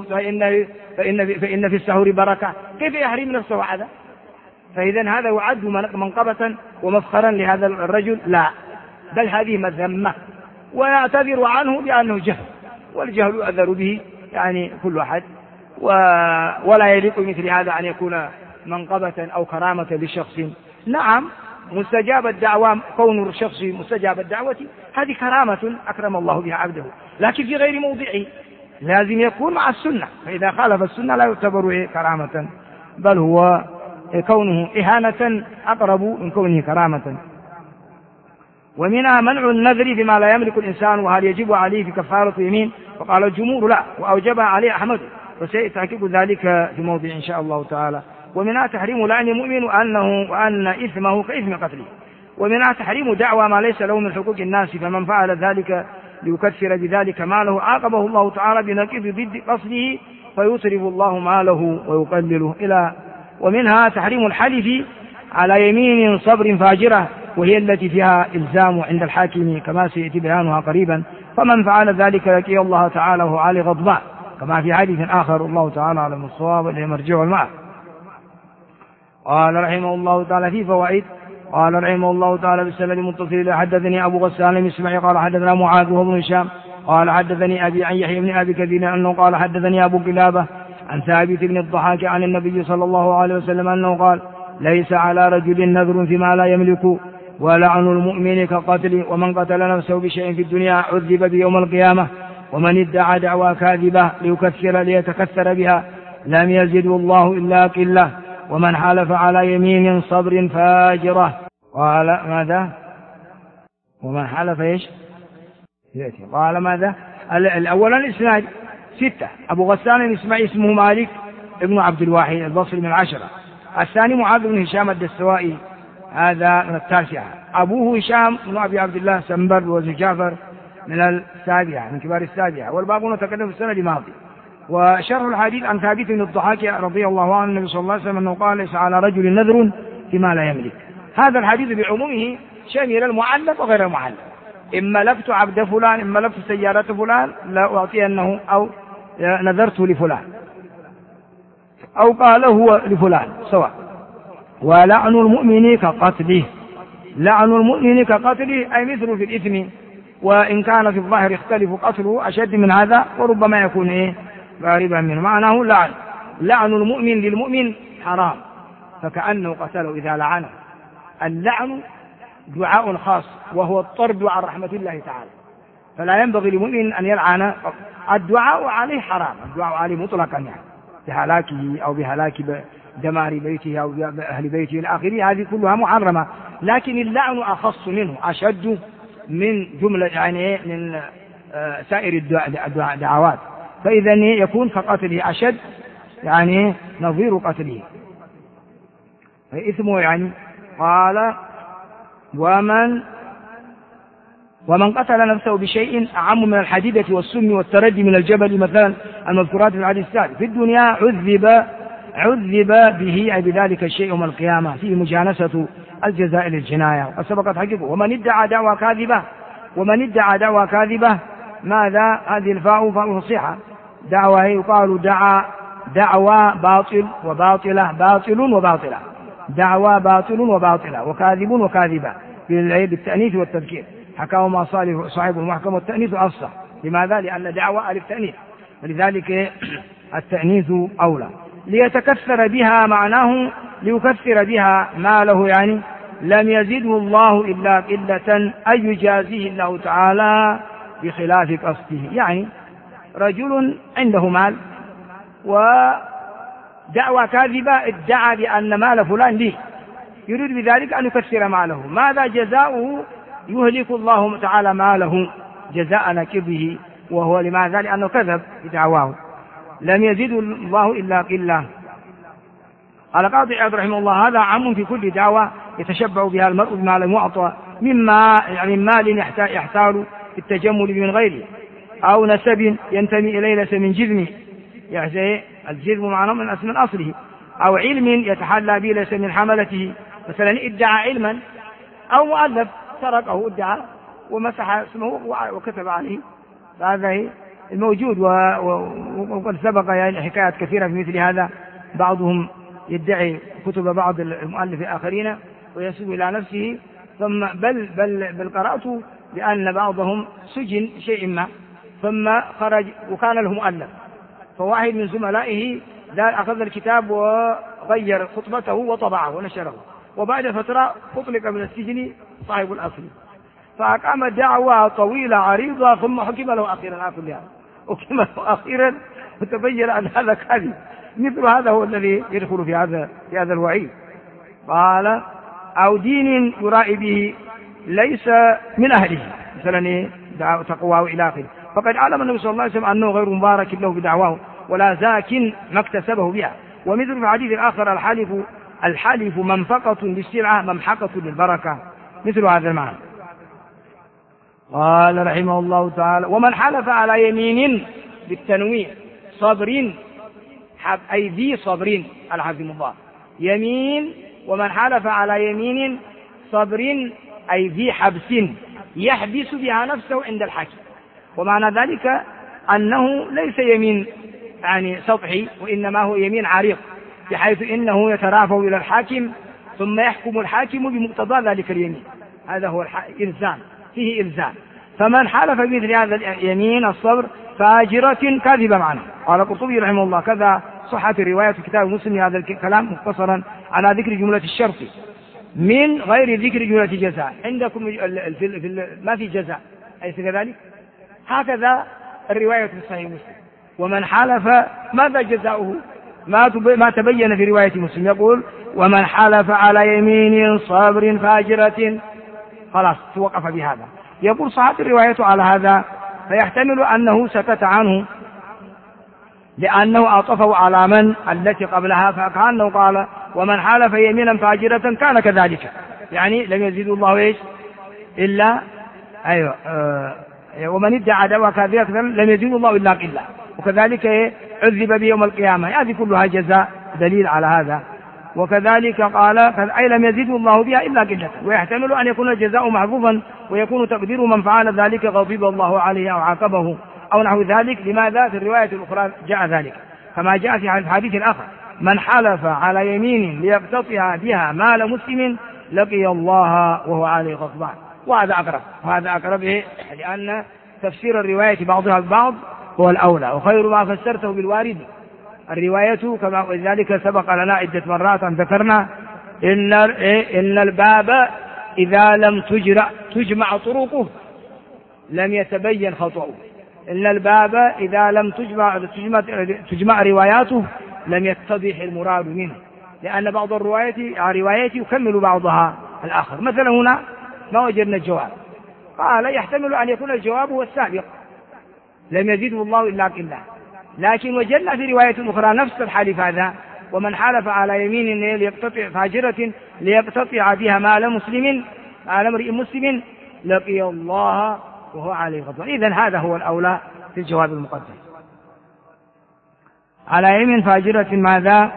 فإن في السحور بركة، كيف يحرم نفسه هذا؟ فإذا هذا يعد منقبة ومفخرا لهذا الرجل؟ لا، بل هذه مذمة ويعتذر عنه بأنه جهل، والجهل يؤذر به يعني كل أحد، ولا يليق مثل هذا أن يكون منقبة أو كرامة لشخص. نعم مستجاب الدعوة، كون الشخص مستجاب الدعوة هذه كرامة أكرم الله بها عبده، لكن في غير موضعه، لازم يكون مع السنة، فإذا خالف السنة لا يعتبر كرامة، بل هو كونه إهانة أقرب من كونه كرامة. ومنها منع النذر فيما لا يملك الإنسان، وهل يجب عليه في كفارة يمين؟ وقال الجمهور لا، وأوجب عليه أحمد، وسيتحقق ذلك في موضع إن شاء الله تعالى. ومنها تحريم لعن المؤمن وأن إثمه كإثم قتله. ومنها تحريم دعوى ما ليس له من حقوق الناس، فمن فعل ذلك ليكثر بذلك ماله عاقبه الله تعالى بنقيض ضد قصده فيصرف الله ماله ويقلله إلى. ومنها تحريم الحلف على يمين صبر فاجرة، وهي التي فيها إلزام عند الحاكم كما سيأتي بيانها قريبا، فمن فعل ذلك لقي الله تعالى وهو عليه غضبان، كما في حديث آخر الله تعالى أعلم الصواب إليه مرجع الماء. قال رحمه الله تعالى في فوائد، قال رحمه الله تعالى بالسند المتصل حدثني أبو غسان المسمعي قال حدثنا معاذ وابن هشام قال حدثني أبي عن يحيى بن أبي كثير أنه قال حدثني أبو قلابة عن ثابت بن الضحاك عن النبي صلى الله عليه وسلم أنه قال ليس على رجل نذر فيما لا يملك ولعن المؤمن كقتل، ومن قتل نفسه بشيء في الدنيا عذب بيوم القيامة، ومن ادعى دعوى كاذبة ليتكثر بها لم يزد الله إلا قلة، ومن حلف على يمين صبر فاجرة. قال ماذا؟ ومن حلف ايش؟ قال ماذا؟ الأولا الإسناد 6، أبو غسان الإسماعيلي اسمه مالك ابن عبد الواحد البصري من 10، الثاني معاذ بن هشام الدستوائي هذا من 9، أبوه هشام بن أبي عبد الله سنبر وزجافر من 7 من كبار 7، والباقون تقدم في السنة الماضية. وشرح الحديث عن ثابت بن الضحاك رضي الله عنه النبي صلى الله عليه وسلم أنه قال ليس على رجل نذر فيما لا يملك. هذا الحديث بعمومه شامل المعلق وغير المعلق، إما لفت عبد فلان إما لفت سيارة فلان لا أعطينه، أو نذرت لفلان، أو قال هو لفلان سواء. ولعن المؤمن كقتله، لعن المؤمن كقتله أي مثل في الإثم، وإن كان في الظاهر يختلف قتله أشد من هذا وربما يكون غالبا منه، معناه لعن المؤمن للمؤمن حرام فكأنه قتله إذا لعنه. اللعن دعاء خاص وهو الطرد عن رحمة الله تعالى، فلا ينبغي للمؤمن أن يلعن، الدعاء عليه حرام، الدعاء عليه مطلقا يعني بهلاكه أو بهلاك دمار بيته أو أهل بيته إلى آخره، هذه كلها محرمة، لكن اللعن أخص منه أشد من جملة يعني من سائر الدعوات، فإذا يكون كقتله أشد يعني نظير قتله اسمه يعني. قال ومن قتل نفسه بشيء أعم من الحديدة والسم والتردي من الجبل مثلا المذكورات في الحديث الثالث، في الدنيا عذب به أي بذلك الشيء يوم القيامة، فيه مجانسة الجزاء للجناية وقد سبقت حقيقه. ومن ادعى دعوى كاذبة ماذا؟ هذه الفاء فاء فصيحة، دعوى يقال دعوى باطل وباطلة، باطل وباطلة، دعوى باطل وباطلة وكاذب وكاذبة بالتأنيث والتذكير، حكاهما صاحب المحكم والتأنيث أفصح. لماذا؟ لأن دعوى ألف تأنيث، ولذلك التأنيث أولى. ليتكثر بها معناه ليكثر بها ماله، يعني لم يزده الله إلا قلة أي يجازيه الله تعالى بخلاف قصده. يعني رجل عنده مال ودعوى كاذبة ادعى بأن مال فلان ليه، يريد بذلك أن يكثر ماله، ماذا جزاؤه؟ يهلك الله تعالى ماله جزاء نكبه، وهو لماذا؟ لأنه كذب بدعواه. لم يزد الله إلا قلة. قال قاضي عياض رحمه الله هذا عام في كل دعوة يتشبع بها المرء بما لم يعطى مما يعني مال يحتال في التجمل من غيره، أو نسب ينتمي إليه ليس من جذمه، يعني الجذم معناه من أصله، أو علم يتحلى به ليس من حملته، مثلا ادعى علما أو مؤلف سرقه ادعى ومسح اسمه وكتب عليه، هذا الموجود. وقد سبق يعني حكايات كثيرة في مثل هذا، بعضهم يدعي كتب بعض المؤلف آخرين ويسوء إلى نفسه، ثم بل قرأت بأن بعضهم سجن شيء ما ثم خرج وكان له مؤلف، فواحد من زملائه أخذ الكتاب وغير خطبته وطبعه ونشره، وبعد فترة أطلق من السجن صاحب الأصل، فأقام دعوة طويلة عريضة ثم حكم له أخيرا وتبين أن هذا كذب. مثل هذا هو الذي يدخل في هذا الوعيد. قال أو دين يرائي به ليس من أهله، مثلا تقواه إلى آخره، فقد علم النبي صلى الله عليه وسلم أنه غير مبارك له بدعواه ولا زاك ما اكتسبه بها. ومثل في الحديث الآخر الحلف منفقة للسلعة ممحقة للبركة، مثل هذا المعنى. قال رحمه الله تعالى ومن حلف على يمين بالتنويع صبر أي ذي صبر الحزم الله يمين، ومن حلف على يمين صبر أي ذي حبس يحبس بها نفسه عند الحاكم. ومعنى ذلك أنه ليس يمين يعني سطحي، وإنما هو يمين عريق، بحيث إنه يترافع إلى الحاكم ثم يحكم الحاكم بمقتضى ذلك اليمين، هذا هو إلزام، فيه إلزام. فمن حلف بمثل هذا اليمين الصبر فاجرة كاذبة معنى. قال القرطبي رحمه الله كذا صحة الرواية في كتاب مسلم هذا الكلام مختصرا على ذكر جملة الشرط من غير ذكر جملة جزاء. عندكم ما في جزاء أليس كذلك؟ هكذا الرواية في صحيح مسلم. ومن حلف ماذا جزاؤه؟ ما تبين في رواية مسلم، يقول ومن حلف على يمين صبر فاجرة، خلاص توقف بهذا. يقول صحة الرواية على هذا، فيحتمل أنه سكت عنه لأنه أعطفه على من التي قبلها، فكأنه قال ومن حلف يمينا فاجرة كان كذلك، يعني لم يزيد الله إيش إلا ومن ادعى دعوى كاذبة لم يزيد الله إلا قلة، وكذلك عذب به يوم القيامة. هذه كلها جزاء دليل على هذا. وكذلك قال أي لم يزيد الله بها إلا قلة، ويحتمل أن يكون الجزاء محظوظا ويكون تقدير من فعل ذلك غضب الله عليه أو عاقبه أو نحو ذلك. لماذا؟ في الرواية الأخرى جاء ذلك كما جاء في الحديث الآخر من حلف على يمين ليقتطع بها مال مسلم لقي الله وهو عليه غضبان. وهذا أقرب لأن تفسير الرواية بعضها ببعض هو الأولى، وخير ما فسرته بالوارد الرواية كما ذلك سبق لنا عدة مرات أن ذكرنا إن الباب إذا لم تجمع طرقه لم يتبين خطأه. إن الباب إذا لم تجمع رواياته لم يتضح المراد منه، لأن بعض الروايات يكمل بعضها الآخر. مثلا هنا ما وجدنا الجواب، قال يحتمل أن يكون الجواب هو السابق لم يزيده الله إلا قلة، لكن وجدنا في رواية أخرى نفس الحلف هذا ومن حلف على يمين ليقتطع فاجرة ليقتطع بها مال امرئ مسلم لقي الله وهو عليه غضبان. إذن هذا هو الأولى في الجواب المقدم. على يمين فاجرة ماذا؟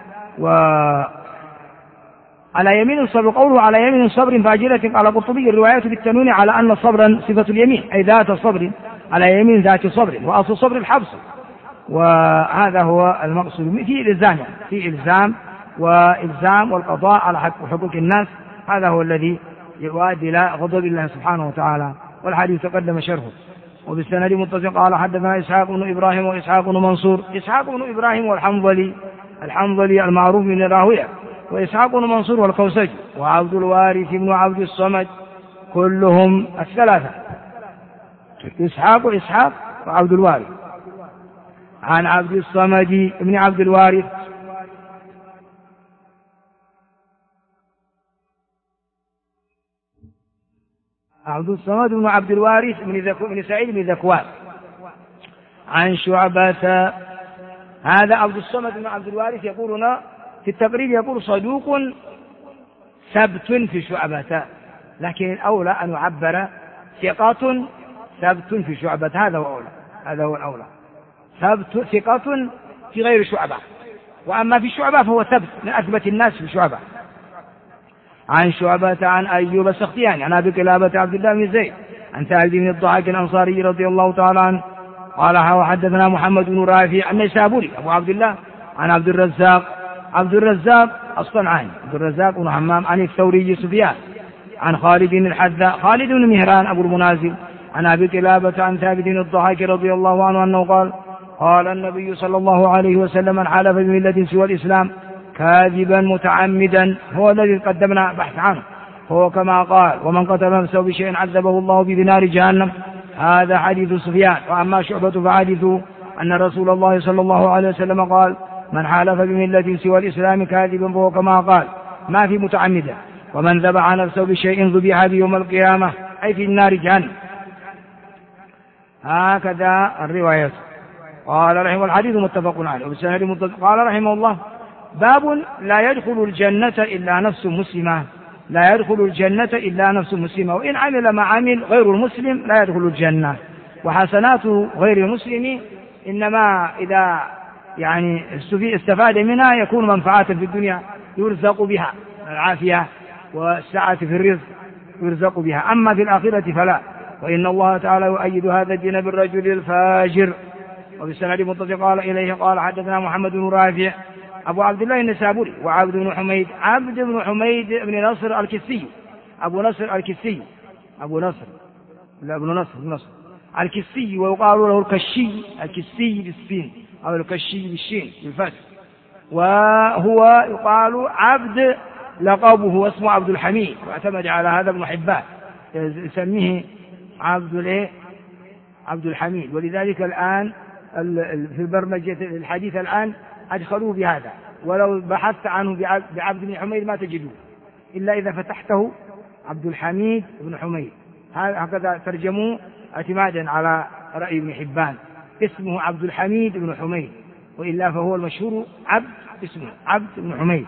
على يمين صبر، قوله على يمين صبر فاجرة قال القرطبي الرواية بالتنوين على أن صبرا صفة اليمين أي ذات صبر، على يمين ذات صبر، وأصل الصبر الحبس، وهذا هو المقصود. في إلزام وإلزام والقضاء على حقوق الناس، هذا هو الذي يؤدي إلى غضب الله سبحانه وتعالى، والحديث تقدم شرحه. وبالسند متصل قال حدثنا إسحاق بن إبراهيم وإسحاق بن منصور. إسحاق بن إبراهيم والحنظلي المعروف من راهويه، وإسحاق بن منصور والكوسجي، وعبد الوارث بن عبد الصمد، كلهم الثلاثة إسحاق وعبد الوارث، عن عبد الصمد بن عبد الوارث عبد الصمد بن عبد الوارث بن سعيد بن ذكوان، عن شعبة. هذا عبد الصمد بن عبد الوارث يقولنا في التقريب يقول صدوق ثبت في شعبة، لكن الأولى أن يعبر ثقة ثبت في شعبة، هذا هو الأولى، ثقة في غير شعبة، وأما في شعبة فهو ثبت من أثبت الناس في شعبة. عن شعبة عن أيوب السختياني عن أبي قلابة عبد الله بن زيد عن سعد بن الضحاك الأنصاري رضي الله تعالى عنه قال وحدثنا محمد بن رافع النيسابوري أبو عبد الله عن عبد الرزاق الصنعاني عبد الرزاق بن حمام عن الثوري سفيان عن خالد بن مهران أبو المنازل عن أبي قلابة عن ثابت بن الضحاك رضي الله عنه أنه قال النبي صلى الله عليه وسلم من حلف بملة سوى الإسلام كاذبا متعمدا، هو الذي قدمنا بحث عنه، هو كما قال ومن قتل نفسه بشيء عذبه الله بنار جهنم، هذا حديث سفيان. وأما شعبة فحديثه أن رسول الله صلى الله عليه وسلم قال من حلف بملة سوى الإسلام كاذبا فهو كما قال، ما في متعمدا، ومن ذبح نفسه بشيء ذبح به يوم القيامة أي في النار جهنم، هكذا الرواية. قال رحمه الحديث متفق عليه. قال رحمه الله باب لا يدخل الجنة إلا نفس مسلمة، وإن عمل ما عمل غير المسلم لا يدخل الجنة. وحسنات غير المسلم إنما إذا يعني استفاد منها يكون منفعة في الدنيا يرزق بها، العافية والسعة في الرزق يرزق بها، أما في الآخرة فلا. وإن الله تعالى يؤيد هذا الدين بالرجل الفاجر. وبالسند متصل قال إليه قال حدثنا محمد بن رافع أبو عبد الله النسابوري وعبد بن حميد بن نصر الكسي الكسي ويقال له الكسي بالسين أو الكشي بالشين بالفتح، وهو يقال عبد لقبه واسمه عبد الحميد، واعتمد على هذا ابن حبان يسميه عبد الحميد. ولذلك الآن في برمجة الحديث الآن أدخلوه بهذا، ولو بحثت عنه بعبد بن حميد ما تجدوه إلا إذا فتحته عبد الحميد بن حميد، هكذا ترجموه اعتمادا على رأي ابن حبان، اسمه عبد الحميد بن حميد، وإلا فهو المشهور اسمه عبد بن حميد.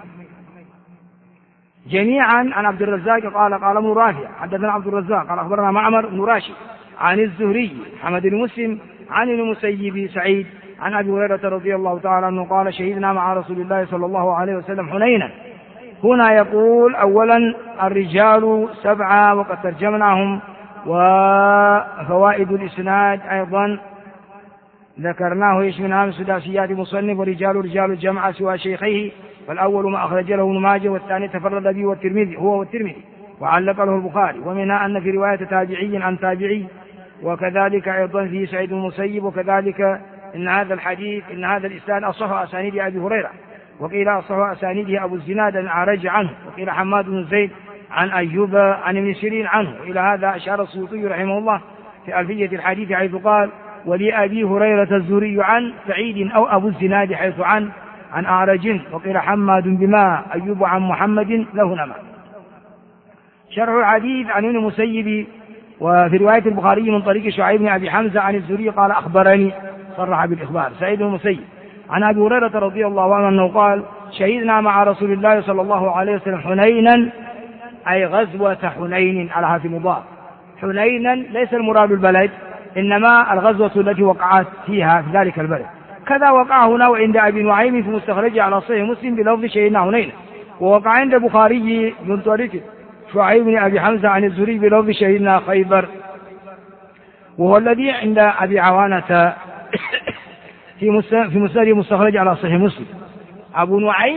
جميعا عن عبد الرزاق قال ابن رافع حدثنا عبد الرزاق قال أخبرنا معمر بن راشد عن الزهري محمد بن مسلم عن المسيب سعيد عن أبي هريرة رضي الله تعالى عنه قال شهدنا مع رسول الله صلى الله عليه وسلم حنينا. هنا يقول أولا الرجال 7 وقد ترجمناهم، وفوائد الإسناد أيضا ذكرناه يشملها من سداسيات مصنف، ورجال الجمع سوى شيخيه، فالأول ما أخرج له ابن ماجه، والثاني تفرد به والترمذي وعلق له البخاري، ومنها أن في رواية تابعي عن تابعي، وكذلك أيضا في سعيد المسيب، وكذلك إن هذا الإسناد أصح أسانيد أبي هريرة، وقيل أصح أسانيده أبو الزناد الأعرج عنه، وقيل حماد بن زيد عن أيوب عن ابن سيرين عنه. وإلى هذا أشار السيوطي رحمه الله في ألفية الحديث حيث قال ولأبي هريرة الزهري عن سعيد أو أبو الزناد حيث عن أعرج، وقيل حماد بما أيوب عن محمد له نما. شرح الحديث عن ابن المسيب، وفي رواية البخاري من طريق شعيب بن أبي حمزة عن الزهري قال أخبرني، صرح بالإخبار سعيد بن المسيب عن أبي هريرة رضي الله عنه أنه قال شهدنا مع رسول الله صلى الله عليه وسلم حنينا، أي غزوة حنين على هذا المضاف. حنينا ليس المراد البلد، إنما الغزوة التي وقعت فيها في ذلك البلد. كذا وقع هنا وعند أبي نعيم في مستخرجه على صحيح مسلم بلفظ شهدنا حنينا، ووقع عند البخاري من طريق شعيب بن أبي حمزة عن الزهري بلفظ شهدنا خيبر، وهو الذي عند أبي عوانة في مسند مستخرج على صحيح مسلم. أبو نعيم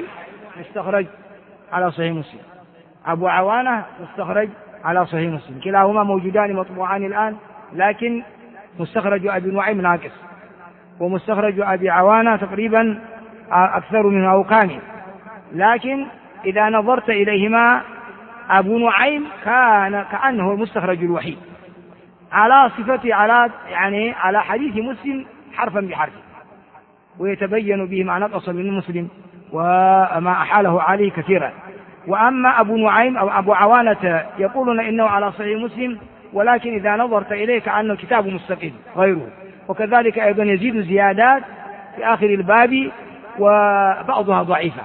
مستخرج على صحيح مسلم، أبو عوانة مستخرج على صحيح مسلم، كلاهما موجودان مطبوعان الآن، لكن مستخرج أبي نعيم ناقص، ومستخرج أبي عوانة تقريبا أكثر منه أو كامل. لكن إذا نظرت إليهما أبو نعيم كان كأنه المستخرج الوحيد على صفة على حديث مسلم حرفا بحرف، ويتبين به ما نقص من مسلم وما أحاله عليه كثيرا. وأما أبو نعيم أو أبو عوانة يقولون إنه على صحيح مسلم، ولكن إذا نظرت إليه كأنه كتاب مستقل غيره، وكذلك أيضا يزيد زيادات في آخر الباب وبعضها ضعيفة.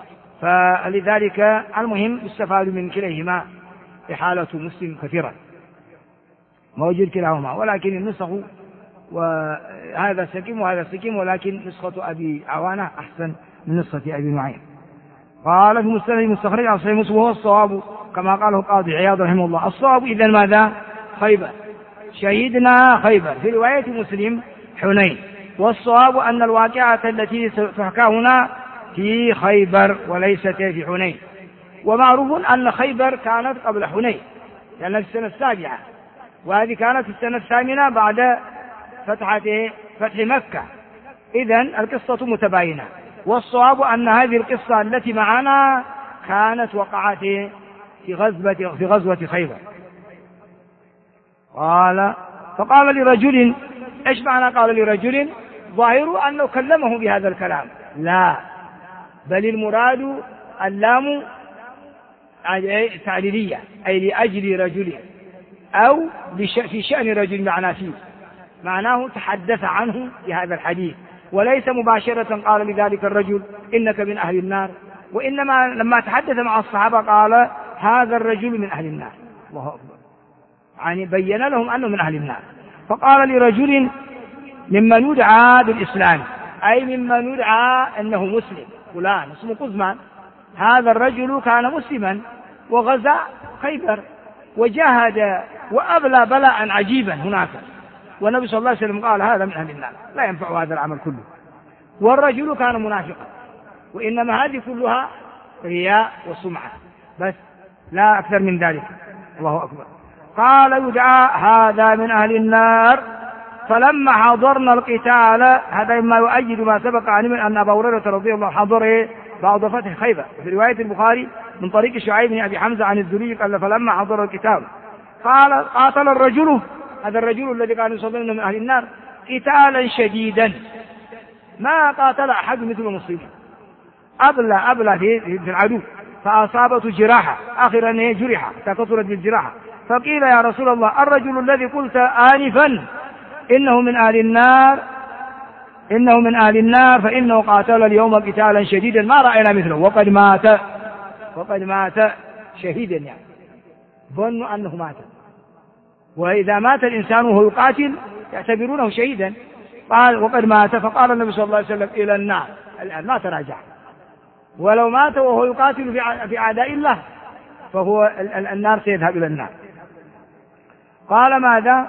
فلذلك المهم يستفاد من كليهما إحالة مسلم كثيرا، موجود كلاهما، ولكن النسخ وهذا سكيم وهذا سكيم، ولكن نسخة أبي عوانة أحسن من نسخة أبي نعيم. قال في مستند مستخرج على صحيح مسلم، وهو الصواب كما قاله القاضي عياض رحمه الله. الصواب إذن ماذا؟ خيبر، شهدنا خيبر. في رواية مسلم حنين، والصواب أن الواقعة التي تحكى هنا في خيبر وليست في حنين. ومعروف أن خيبر كانت قبل حنين، لأنها في السنة 7، وهذه كانت في السنة 8 بعد فتح مكة. إذن القصة متباينة، والصواب أن هذه القصة التي معنا كانت وقعت في غزوة خيبر. فقال لرجل، إيش معنى قال لرجل؟ ظاهر أنه كلمه بهذا الكلام، لا، بل المراد اللام تعليلية، أي لأجل رجل أو في شأن رجل، معناه تحدث عنه بهذا الحديث، وليس مباشرة قال لذلك الرجل إنك من أهل النار، وإنما لما تحدث مع الصحابة قال هذا الرجل من أهل النار. الله أكبر، يعني بين لهم أنه من أهل النار. فقال لرجل ممن يدعى بالإسلام، أي ممن يدعى أنه مسلم، فلان اسمه قزمان، هذا الرجل كان مسلما وغزا خيبر وجاهد وأبلى بلاء عجيبا هناك، والنبي صلى الله عليه وسلم قال هذا من أهل النار، لا ينفع هذا العمل كله. والرجل كان منافقا، وإنما هذه كلها رياء وسمعة بس، لا أكثر من ذلك. الله أكبر. قال يدعى هذا من أهل النار. فلما حضرنا القتال، هذا ما يؤيد ما سبق عن أن أبا هريرة رضي الله عنه حضر بعد فتح خيبر. في رواية البخاري من طريق شعيب بن أبي حمزة عن الزهري قال فلما حضر القتال قال قاتل الرجل، هذا الرجل الذي كان يصلي من أهل النار، قتالا شديدا ما قاتل أحد مثل المسلمين، أبلى في العدو، فأصابته جراحة، آخرا جرح كثرت بالجراحة. فقيل يا رسول الله الرجل الذي قلت آنفا إنه من أهل النار فإنه قاتل اليوم قتالا شديدا ما رأينا مثله، وقد مات شهيدا، يعني ظنوا أنه مات، وإذا مات الإنسان وهو يقاتل يعتبرونه شهيدا. قال وقد مات، فقال النبي صلى الله عليه وسلم إلى النار، الآن ما تراجع، ولو مات وهو يقاتل في أعداء الله فهو النار سيذهب إلى النار. قال ماذا؟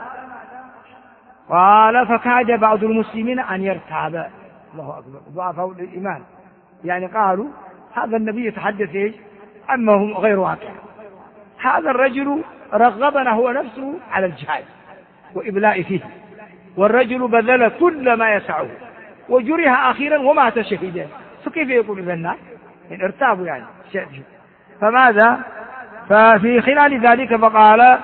قال فكاد بعض المسلمين أن يرتاب. الله أكبر، ضعفوا الإيمان، يعني قالوا هذا النبي يتحدث إيش عما هم غير واقع، هذا الرجل رغبنا هو نفسه على الجهاد وإبلاء فيه، والرجل بذل كل ما يسعه وجرح أخيرا ومات شهيدا، فكيف يقول إلى النار؟ يعني ارتابوا يعني. فماذا؟ ففي خلال ذلك فقال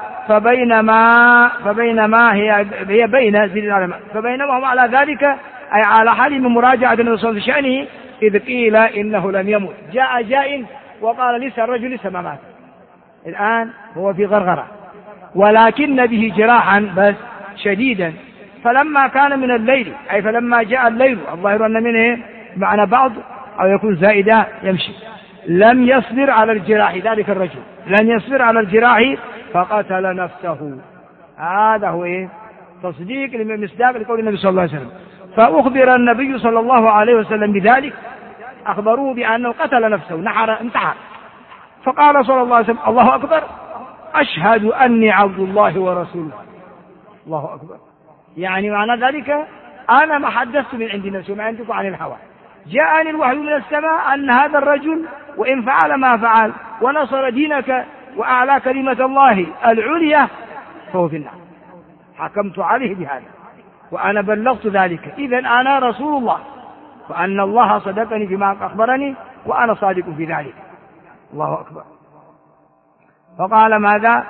فبينما هي بين زيد العلماء، فبينما هم على ذلك أي على حال من مراجعة النبي صلى الله عليه وسلم شأنه، إذ قيل إنه لم يمت، جاء جائن وقال ليس الرجل لسه ما مات، الآن هو في غرغرة، ولكن به جراحا بس شديدا. فلما كان من الليل، أي فلما جاء الليل، الظاهر أن منه معنى بعض أو يكون زائدا يمشي، لم يصبر على الجراح، ذلك الرجل لم يصبر على الجراح فقتل نفسه. هذا هو تصديق لمصداق لقول النبي صلى الله عليه وسلم. فأخبر النبي صلى الله عليه وسلم بذلك، أخبروه بأنه قتل نفسه، انتحر. فقال صلى الله عليه وسلم الله أكبر، أشهد أني عبد الله ورسوله. الله أكبر، يعني معنى ذلك أنا ما حدثت من عند نفسي وما عندكم عن الهوى، جاءني الوحي من السماء أن هذا الرجل وإن فعل ما فعل ونصر دينك وأعلى كلمة الله العليا فهو في النار. حكمت عليه بهذا وأنا بلغت ذلك، إذن أنا رسول الله، وأن الله صدقني بما أخبرني وأنا صادق في ذلك. الله أكبر. فقال ماذا؟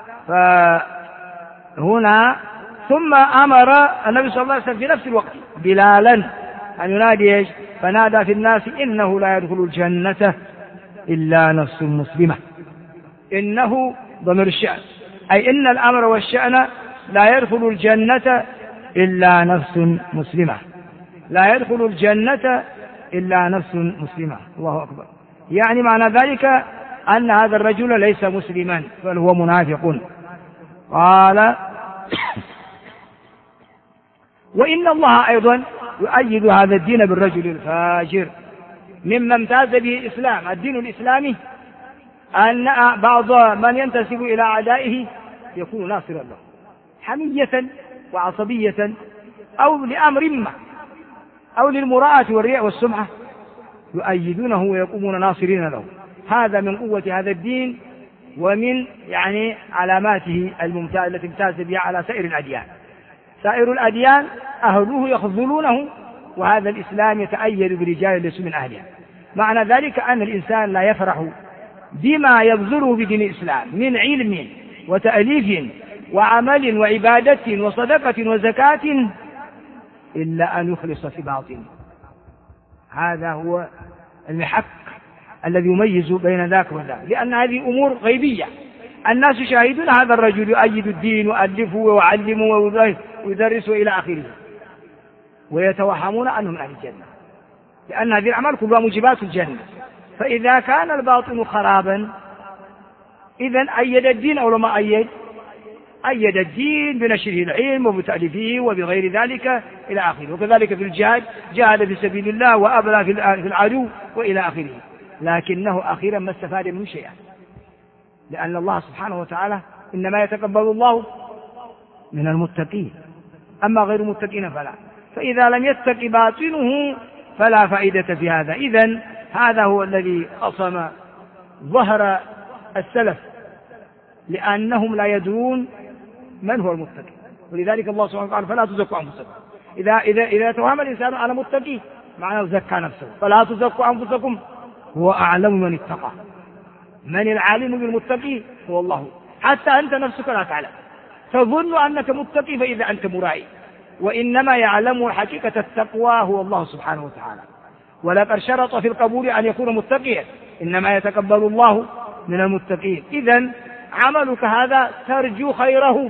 فهنا ثم أمر النبي صلى الله عليه وسلم في نفس الوقت بلالا أن ينادي فنادى في الناس إنه لا يدخل الجنة إلا نفس مسلمة. إنه ضمير الشأن، أي إن الأمر والشأن لا يدخل الجنة إلا نفس مسلمة، لا يدخل الجنة إلا نفس مسلمة. الله أكبر. يعني معنى ذلك أن هذا الرجل ليس مسلما بل هو منافق. قال وإن الله أيضا يؤيد هذا الدين بالرجل الفاجر. مما امتاز به الإسلام الدين الإسلامي أن بعض من ينتسب إلى أعدائه يكون ناصرا له حمية وعصبية أو لأمر ما أو للمراءة والرياء والسمعة، يؤيدونه ويقومون ناصرين له. هذا من قوة هذا الدين ومن علاماته الممتازة التي امتاز بها على سائر الأديان. سائر الأديان أهله يخذلونه، وهذا الإسلام يتأيد برجال ليسوا من أهلها. معنى ذلك أن الإنسان لا يفرح بما يبذله بدين الإسلام من علم وتأليف وعمل وعبادة وصدقة وزكاة إلا أن يخلص في باطنه. هذا هو المحك الذي يميز بين ذاك وذاك، لأن هذه أمور غيبية. الناس شاهدون هذا الرجل يؤيد الدين ويؤلفه ويعلمه ويدرسه إلى آخره، ويتوهمون أنه من أهل الجنة، لأن هذه الأعمال كلها موجبات الجنة. فإذا كان الباطن خرابا إذن أيد الدين أو لما أيد الدين بنشره العلم وبتأليفه وبغير ذلك إلى آخره. وكذلك في الجهاد جاهد في سبيل الله وأبلى في العدو وإلى آخره، لكنه أخيرا ما استفاد منه شيئا، لأن الله سبحانه وتعالى إنما يتقبل الله من المتقين، أما غير المتقين فلا. فإذا لم يتق باطنه فلا فائدة في هذا. إذن هذا هو الذي قصم ظهر السلف، لأنهم لا يدرون من هو المتقي. ولذلك الله سبحانه وتعالى فلا تزكوا أنفسكم. إذا توهم الإنسان أنا متقي معناه زكى نفسه. فلا تزكوا أنفسكم هو أعلم من اتقى. من العالم بالمتقي هو الله، حتى أنت نفسك لا تعلم، تظن أنك متقي فإذا أنت مرائي، وإنما يعلم حقيقة التقوى هو الله سبحانه وتعالى. ولقد شرط في القبول أن يكون متقيا، إنما يتقبل الله من المتقين. إذن عملك هذا ترجو خيره،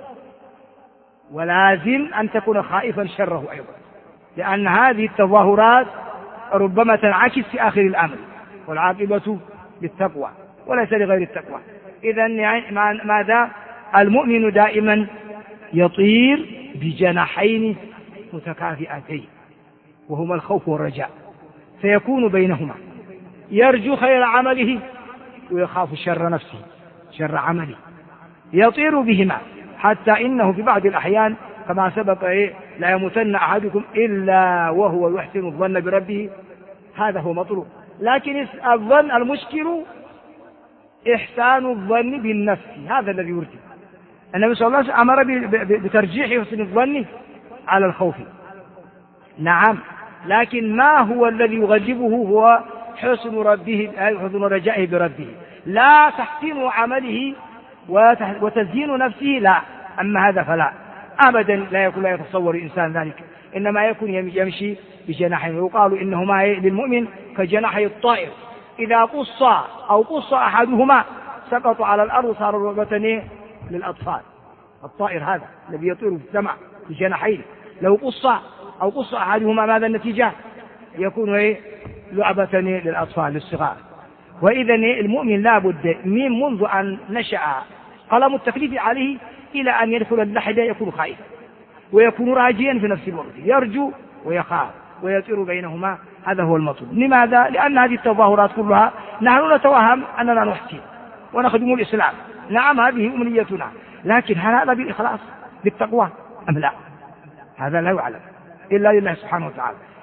ولازم أن تكون خائفا شره أيضا، لأن هذه التظاهرات ربما تنعكس في آخر الأمر، والعاقبة بالتقوى وليس لغير التقوى. إذن ماذا؟ المؤمن دائما يطير بجناحين متكافئتين، وهما الخوف والرجاء، فيكون بينهما، يرجو خير عمله ويخاف شر نفسه شر عمله، يطير بهما، حتى إنه في بعض الأحيان كما سبق لا يموتن أحدكم إلا وهو يحسن الظن بربه. هذا هو مطلوب، لكن الظن المشكل إحسان الظن بالنفس، هذا الذي يرجع. النبي صلى الله عليه وسلم أمر بترجيح حسن الظن على الخوف، نعم، لكن ما هو الذي يغلبه هو حسن رجائه بربه، لا تحسين عمله وتزيين نفسه، لا. أما هذا فلا أبدا، لا يتصور الإنسان ذلك، إنما يكون يمشي بجناحين. ويقال إنهما للمؤمن كجناحي الطائر، إذا قص أحدهما سقط على الأرض صار رغبة للأطفال. الطائر هذا الذي يطير في السماء بجناحين، لو قص أحدهما ماذا النتيجة؟ يكون لعبة للأطفال للصغار. وإذا المؤمن لا بد من منذ أن نشأ قلم التكليف عليه إلى أن يدخل اللحد يكون خائفا ويكون راجيا في نفس الوقت، يرجو ويخاف ويطير بينهما. هذا هو المطلوب. لماذا؟ لأن هذه التظاهرات كلها نحن نتوهم أننا نحسن ونخدم الإسلام، نعم هذه أمنيتنا، لكن هل هذا بالإخلاص بالتقوى أم لا؟ هذا لا يعلم إلا لله سبحانه وتعالى.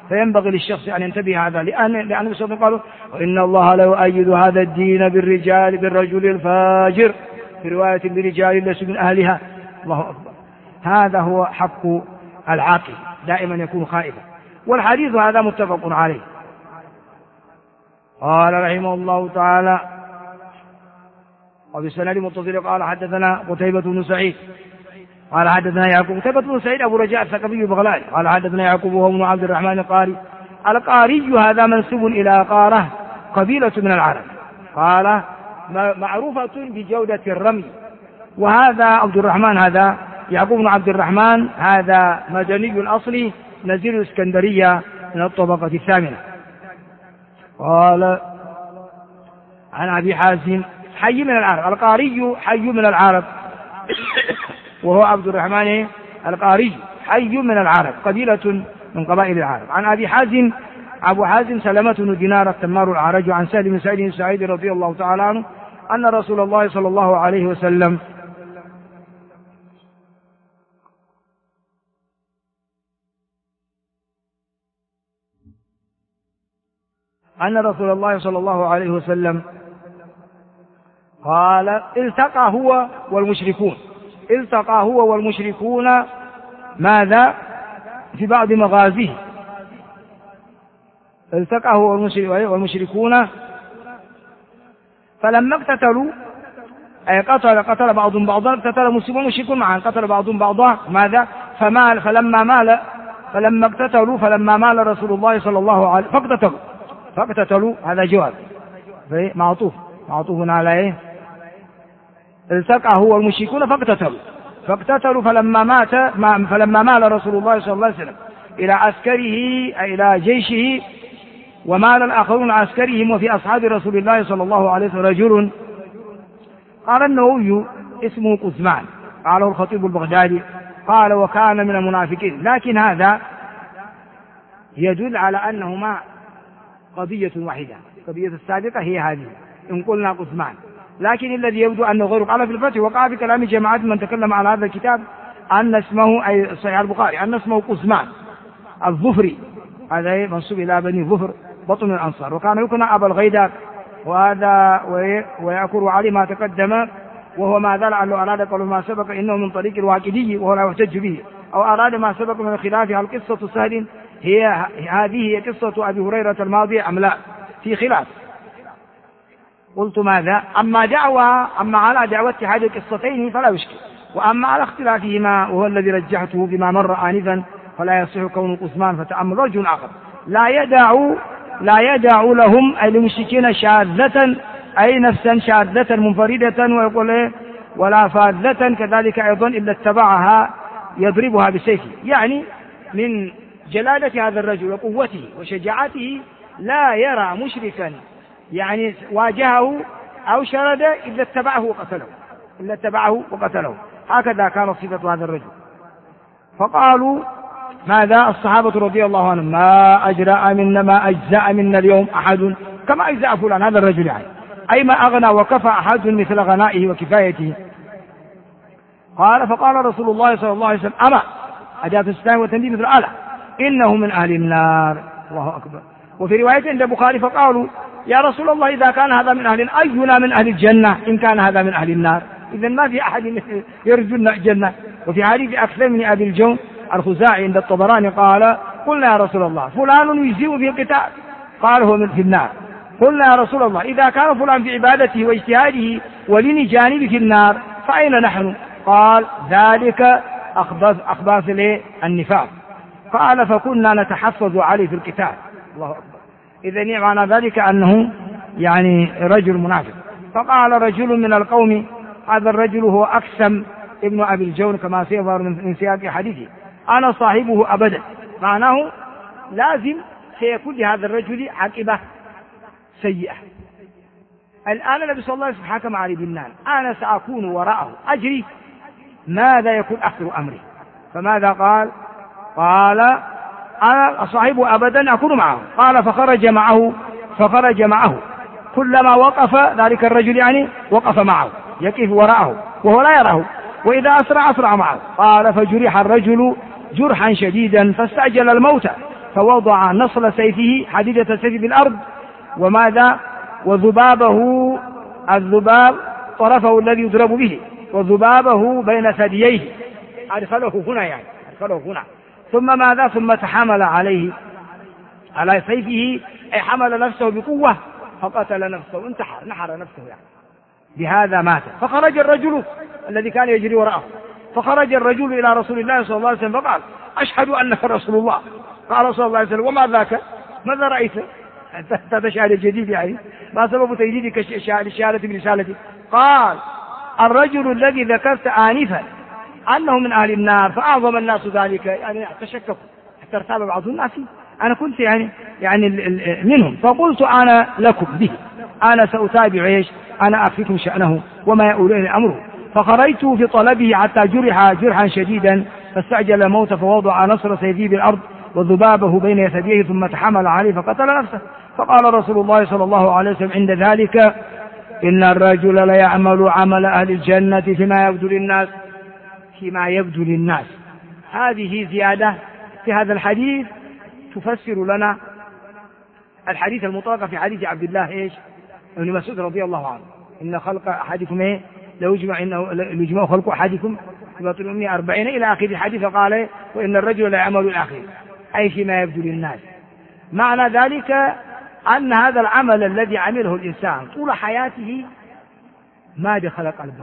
فينبغي للشخص أن ينتبه هذا، لأن النبي صلى الله عليه وسلم قال: وإن الله لا يؤيد هذا الدين بالرجل الفاجر، في رواية برجال ليسوا من أهلها. الله أكبر. هذا هو حق العاقل، دائما يكون خائفا. والحديث هذا متفق عليه. قال رحمه الله تعالى: وبسند متصل قال حدثنا قتيبة بن سعيد قال حدثنا يعقوب. قتيبة بن سعيد أبو رجاء الثقفي البغلاني قال حدثنا يعقوب وهو بن عبد الرحمن القاري. القاري هذا منسوب إلى قارة قبيلة من العرب، قال معروفة بجودة الرمي. وهذا عبد الرحمن، هذا يعقوب بن عبد الرحمن، هذا مدني الأصل نزيل الإسكندرية من الطبقة الثامنة. قال عن أبي حازم حي من العرب. القاري حي من العرب، وهو عبد الرحمن القاري حي من العرب، قبيلة من قبائل العرب. عن أبي حازم أبو حازم سلمة بن دينار التمار العرج. عن سهل بن سعيد السعيدي رضي الله تعالى عنه أن رسول الله صلى الله عليه وسلم قال: التقى هو والمشركون ماذا في بعض مغازيه. التقى هو والمشركون فلما اقتتلوا، أي قتل بعضهم بعضا، اقتتل المسلمون والمشركون معا، قتل بعضهم بعضا ماذا فلما اقتتلوا فلما مال رسول الله صلى الله عليه فاقتتلوا. هذا جواب معطوف على ايه؟ التقى هو والمشركون فاقتتلوا فلما مال رسول الله صلى الله عليه وسلم إلى عسكره أي إلى جيشه، ومال الآخرون عسكرهم. وفي أصحاب رسول الله صلى الله عليه وسلم رجل قال النووي اسمه قزمان، قاله الخطيب البغدادي، قال: وكان من المنافقين. لكن هذا يدل على أنهما قضية واحدة، القضية السابقة هي هذه إن قلنا قزمان، لكن الذي يبدو أنه غيره. قال في الفتح: وقع في كلام جماعة من تكلم على هذا الكتاب أن اسمه، أي صحيح البخاري، أن اسمه قزمان الظفري، هذا منسوب إلى بني ظفر بطن الأنصار، وكان يكنى أبا الغيداء. وهذا ويأكل عليه ما تقدم، وهو ما ذا لعله أراد قول ما سبق إنه من طريق الواقدي وهو لا يحتج به، أو أراد ما سبق من خلافها. القصة سهل هذه هي قصة أبي هريرة الماضية أم لا؟ في خلاف. قلت ماذا؟ أما على دعوة اتحاد القصتين فلا يشكل، وأما على اختلافهما وهو الذي رجحته بما مر آنفا فلا يصح كون قزمان. فتأمل رجل آخر لا يدع لهم أي المشركين شاذة، أي نفسا شاذة منفردة، ويقول ولا فاذة كذلك أيضا إلا اتبعها يضربها بسيفه. يعني من جلالة هذا الرجل وقوته وشجاعته لا يرى مشركا يعني واجهه أو شرد إلا اتبعه وقتله. هكذا كانت صفة هذا الرجل. فقالوا ماذا الصحابة رضي الله عنهم: ما أجزأ منا اليوم أحد كما أجزأ فلان، هذا الرجل يعني، أي ما أغنى وكفى أحد مثل غنائه وكفايته. فقال رسول الله صلى الله عليه وسلم: أما أداة الإسلام وتنبيه مثل الآلة إنه من أهل النار. الله أكبر. وفي رواية عند البخاري: فقالوا يا رسول الله إذا كان هذا من أهل، أينا من أهل الجنة إن كان هذا من أهل النار؟ إذا ما في أحد يرجو الجنة. وفي حديث أكثر من أبي الجون الخزاعي عند الطبراني قال: قلنا يا رسول الله فلان يجزئ في القتال، قال هو في النار. قلنا يا رسول الله إذا كان فلان في عبادته واجتهاده ولن جانب في النار فأين نحن؟ قال: ذلك أخباث النفاق. قال: فكنا نتحفظ عليه في القتال. الله أكبر. إذن معنى ذلك أنه يعني رجل منافق. فقال رجل من القوم: هذا الرجل هو أقسم ابن أبي الجون كما سيظهر من سياق حديثه، أنا صاحبه أبدا. معناه لازم سيكون لهذا الرجل عاقبة سيئة. الآن النبي صلى الله عليه وسلم حكم عليه بالنار، أنا سأكون وراءه أجري، ماذا يكون آخر أمري؟ فماذا قال: أنا صاحبه أبدا أكون معه. قال: فخرج معه كلما وقف ذلك الرجل يعني وقف معه، يقف وراءه وهو لا يراه، وإذا أسرع معه. قال: فجرح الرجل جرحا شديدا فاستعجل الموت فوضع نصل سيفه حديدة سيفه بالأرض وماذا وذبابه الذباب طرفه الذي يضرب به وذبابه بين ثدييه أدخله هنا يعني أدخله هنا ثم ماذا ثم تحمل عليه على سيفه أي حمل نفسه بقوة فقتل نفسه انتحر نحر نفسه يعني بهذا مات. فخرج الرجل الذي كان يجري وراءه فخرج الرجل إلى رسول الله صلى الله عليه وسلم فقال أشهد أنك رسول الله. قال صلى الله عليه وسلم وما ذاك ماذا رأيت؟ هذا شهادة جديد يعني ما سبب تجديدك للشهادة برسالتي؟ قال الرجل الذي ذكرت آنفا أنه من أهل النار فأعظم الناس ذلك يعني تشككوا حتى ارتاب بعض الناس أنا كنت يعني منهم فقلت أنا لكم به أنا سأتابع إيش أنا أخفيكم شأنه وما يؤولين أمره. فخرجت في طلبه حتى جرح جرحا شديدا فاستعجل الموت فوضع نصر سيفه بالأرض وذبابه بين يديه ثم تحمل عليه فقتل نفسه. فقال رسول الله صلى الله عليه وسلم عند ذلك إن الرجل ليعمل عمل أهل الجنة فيما يبدو للناس. هذه زيادة في هذا الحديث تفسر لنا الحديث المطلق في حديث عبد الله إيش ابن مسعود رضي الله عنه إن خلق أحدكم لو يجمع خلق أحدكم في بطن أمه 40 إلى آخر الحديث. قال وإن الرجل لا يعمل الآخر أي فيما يبدو للناس. معنى ذلك أن هذا العمل الذي عمله الإنسان طول حياته ما دخل قلبه.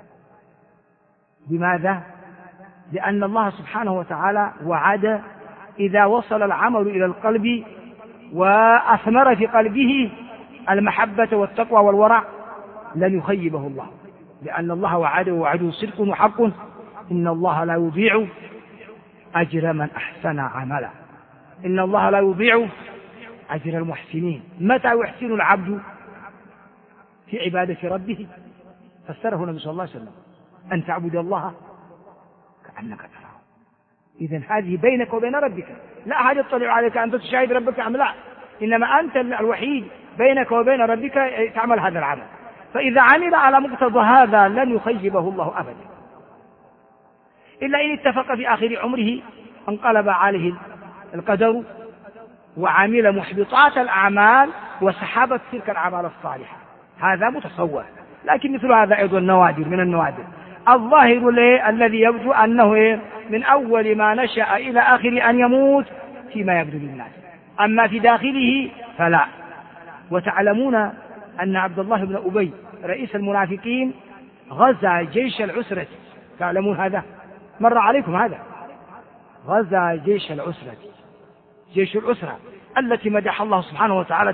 لماذا؟ لأن الله سبحانه وتعالى وعد إذا وصل العمل إلى القلب وأثمر في قلبه المحبة والتقوى والورع لن يخيبه الله لأن الله وعده وعده صدق وحق إن الله لا يضيع أجر من أحسن عملا إن الله لا يضيع أجر المحسنين. متى يحسن العبد؟ في عبادة ربه. فسره النبي صلى الله عليه وسلم أن تعبد الله كأنك تراه. إذن هذه بينك وبين ربك لا أحد يطلع عليك أن تشاهد ربك أم لا إنما أنت الوحيد بينك وبين ربك تعمل هذا العمل. فإذا عمل على مقتضى هذا لن يخيبه الله أبدا إلا إن اتفق في آخر عمره انقلب عليه القدر وعمل محبطات الأعمال وسحبت تلك الأعمال الصالحة. هذا متصور لكن مثل هذا أيضا نوادر من النوادر. الظاهر الذي يبدو أنه من أول ما نشأ إلى آخر أن يموت فيما يبدو للناس أما في داخله فلا. وتعلمون أن عبد الله بن أبي رئيس المنافقين غزا جيش العسرة. تعلمون هذا مر عليكم هذا غزا جيش العسرة جيش العسرة التي مدح الله سبحانه وتعالى